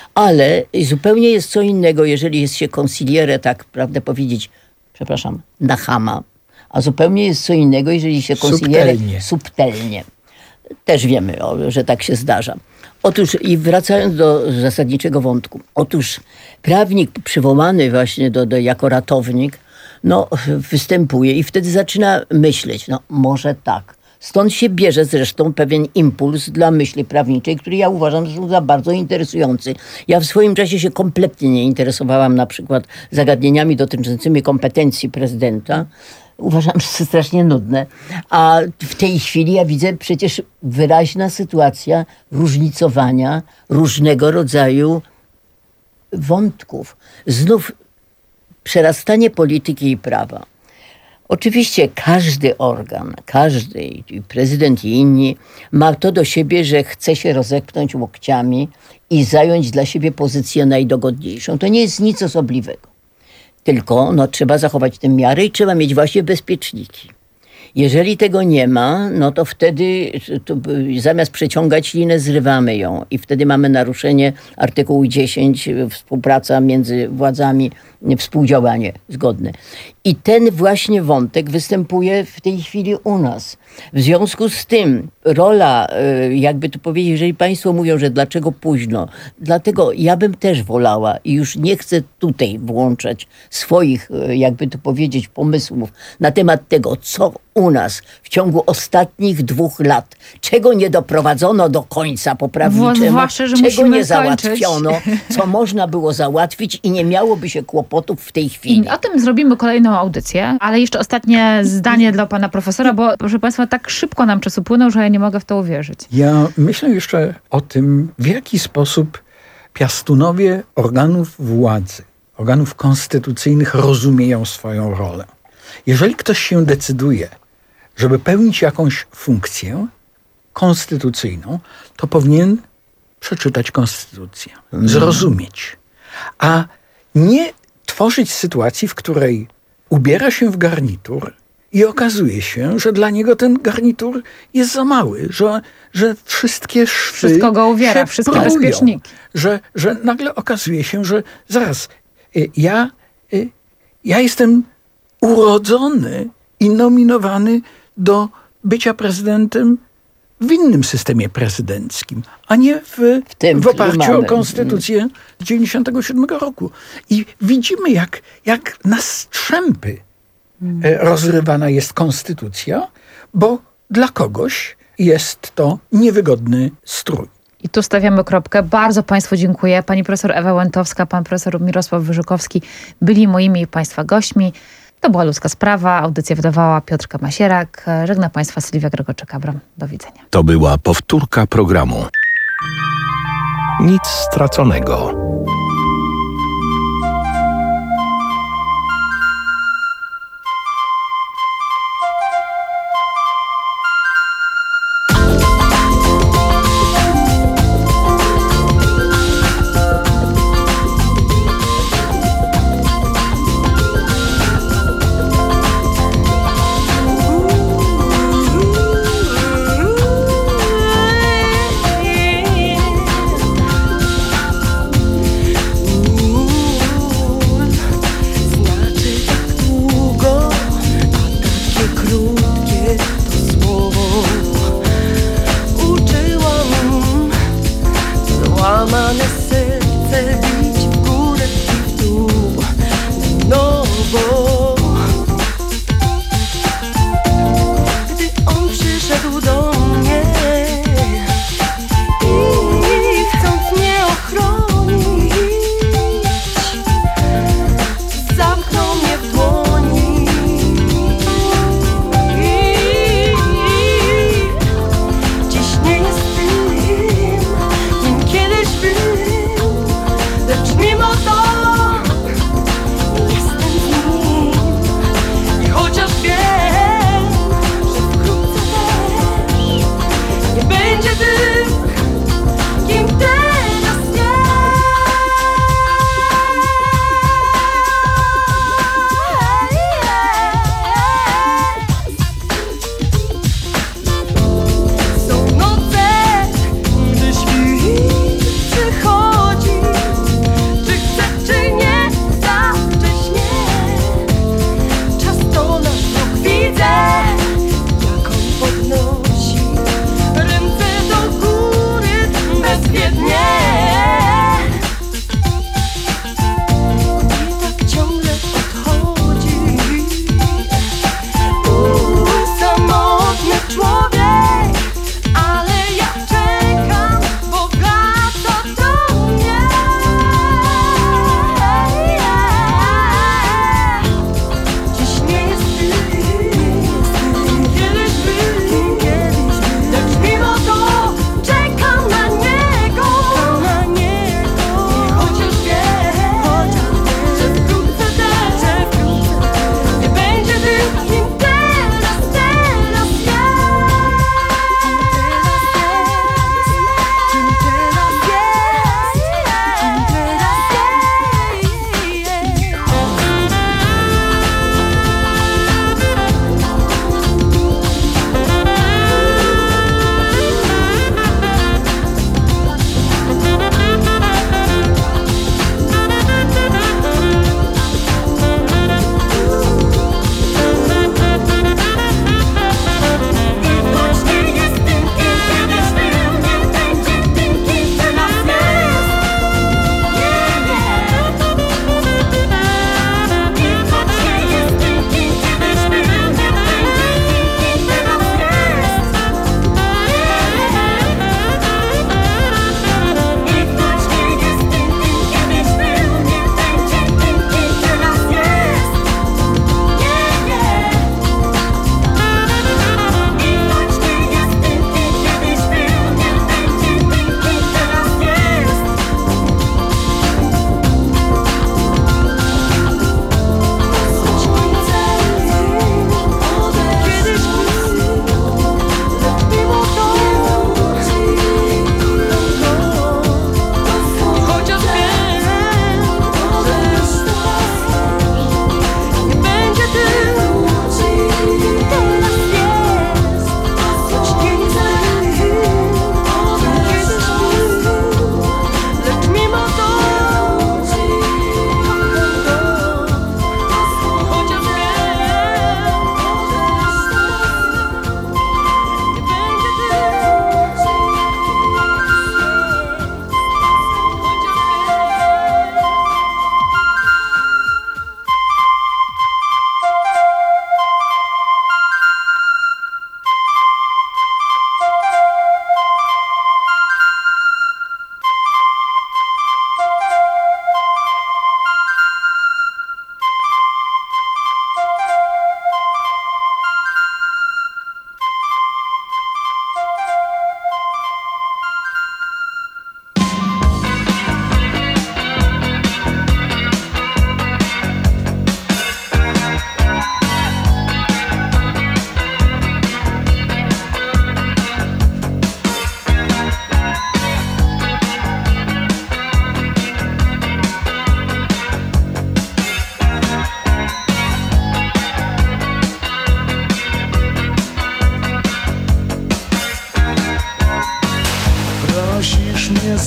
Ale zupełnie jest co innego, jeżeli jest się consigliere, tak prawdę powiedzieć, przepraszam, na chama, a zupełnie jest co innego, jeżeli się consigliere subtelnie. subtelnie. Też wiemy, o, że tak się zdarza. Otóż, i wracając do zasadniczego wątku, otóż prawnik przywołany właśnie do, do, jako ratownik, no występuje i wtedy zaczyna myśleć, no może tak. Stąd się bierze zresztą pewien impuls dla myśli prawniczej, który ja uważam że za bardzo interesujący. Ja w swoim czasie się kompletnie nie interesowałam na przykład zagadnieniami dotyczącymi kompetencji prezydenta. Uważam, że to strasznie nudne. A w tej chwili ja widzę przecież wyraźna sytuacja różnicowania różnego rodzaju wątków. Znów przerastanie polityki i prawa. Oczywiście każdy organ, każdy, i prezydent i inni, ma to do siebie, że chce się rozepchnąć łokciami i zająć dla siebie pozycję najdogodniejszą. To nie jest nic osobliwego. Tylko no, trzeba zachować tę miarę i trzeba mieć właśnie bezpieczniki. Jeżeli tego nie ma, no to wtedy to, zamiast przeciągać linę, zrywamy ją i wtedy mamy naruszenie artykułu dziesięć, współpraca między władzami, współdziałanie zgodne. I ten właśnie wątek występuje w tej chwili u nas. W związku z tym rola, jakby tu powiedzieć, jeżeli państwo mówią, że dlaczego późno, dlatego ja bym też wolała i już nie chcę tutaj włączać swoich, jakby tu powiedzieć, pomysłów na temat tego, co u nas w ciągu ostatnich dwóch lat, czego nie doprowadzono do końca poprawniczemu, Zwłaszcza, że czego nie kończyć. załatwiono, co można było załatwić i nie miałoby się kłopotów w tej chwili. I o tym zrobimy kolejną audycję, ale jeszcze ostatnie zdanie dla pana profesora, bo proszę państwa, tak szybko nam czas upłynął, że ja nie mogę w to uwierzyć. Ja myślę jeszcze o tym, w jaki sposób piastunowie organów władzy, organów konstytucyjnych rozumieją swoją rolę. Jeżeli ktoś się decyduje, żeby pełnić jakąś funkcję konstytucyjną, to powinien przeczytać konstytucję, zrozumieć, a nie tworzyć sytuacji, w której ubiera się w garnitur i okazuje się, że dla niego ten garnitur jest za mały, że, że wszystkie szwy Wszystko go uwiera, się wszystkie prują, bezpieczniki. Że, że nagle okazuje się, że zaraz, y, ja, y, ja jestem urodzony i nominowany do bycia prezydentem w innym systemie prezydenckim, a nie w, W tym, w oparciu który o mamy. konstytucję z dziewięćdziesiątego siódmego roku. I widzimy, jak, jak na strzępy e, rozrywana jest konstytucja, bo dla kogoś jest to niewygodny strój. I tu stawiamy kropkę. Bardzo Państwu dziękuję. Pani profesor Ewa Łętowska, pan profesor Mirosław Wyrzykowski byli moimi i Państwa gośćmi. To była Ludzka Sprawa. Audycję wydawała Piotrka Masierak. Żegna Państwa Sylwia Gregoczek-Abram. Do widzenia. To była powtórka programu. Nic straconego.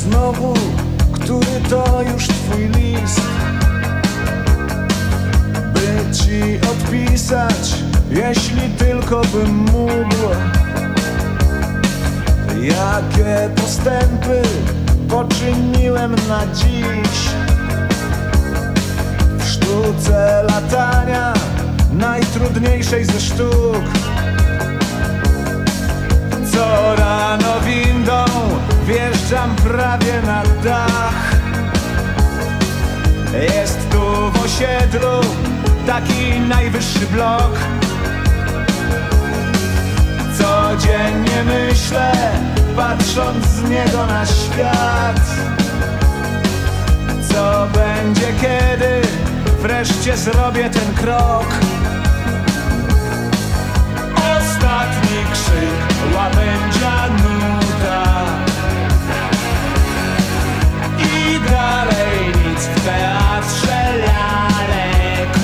znowu, który to już twój list, by ci odpisać, jeśli tylko bym mógł. Jakie postępy poczyniłem na dziś w sztuce latania, najtrudniejszej ze sztuk. Co rano windą wjeżdżam prawie na dach. Jest tu w osiedlu taki najwyższy blok. Codziennie myślę, patrząc z niego na świat, co będzie, kiedy wreszcie zrobię ten krok. Ostatni krzyk, łabędzia nuda i dalej nic w teatrze lalek.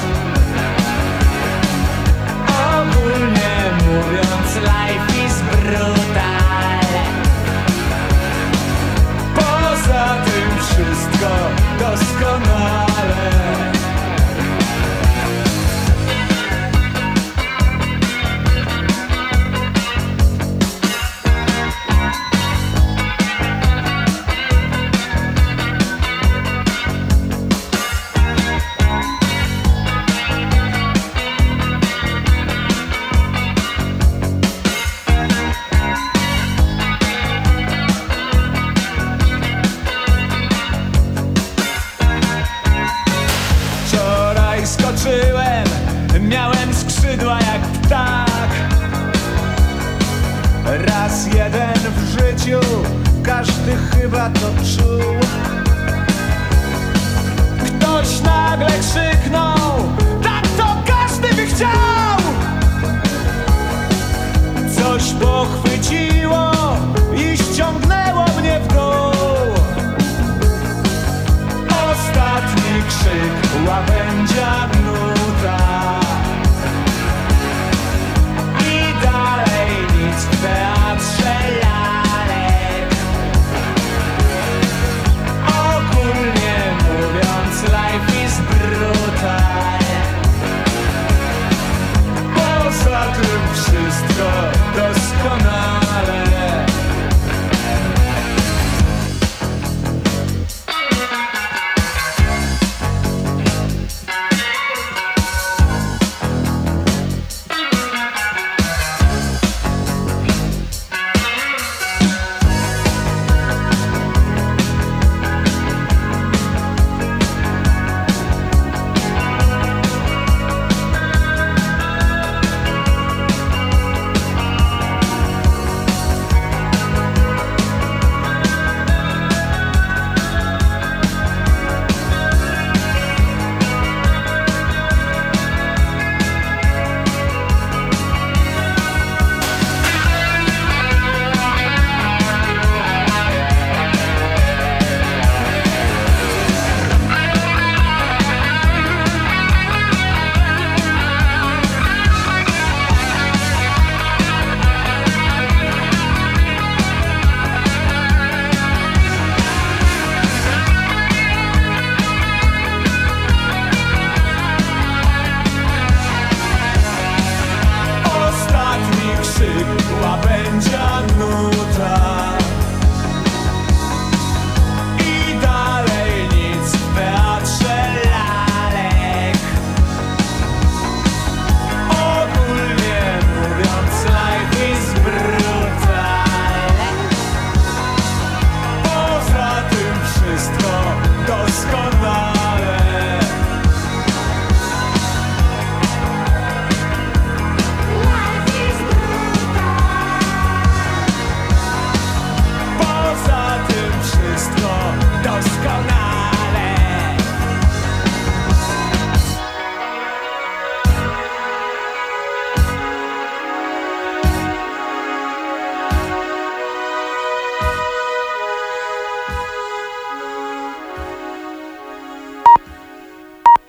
Ogólnie mówiąc, life is brutal. Poza tym wszystko doskonale. Skoczyłem, miałem skrzydła jak ptak. Raz jeden w życiu, każdy chyba to czuł. Ktoś nagle krzyknął, tak to każdy by chciał. Coś pochwycił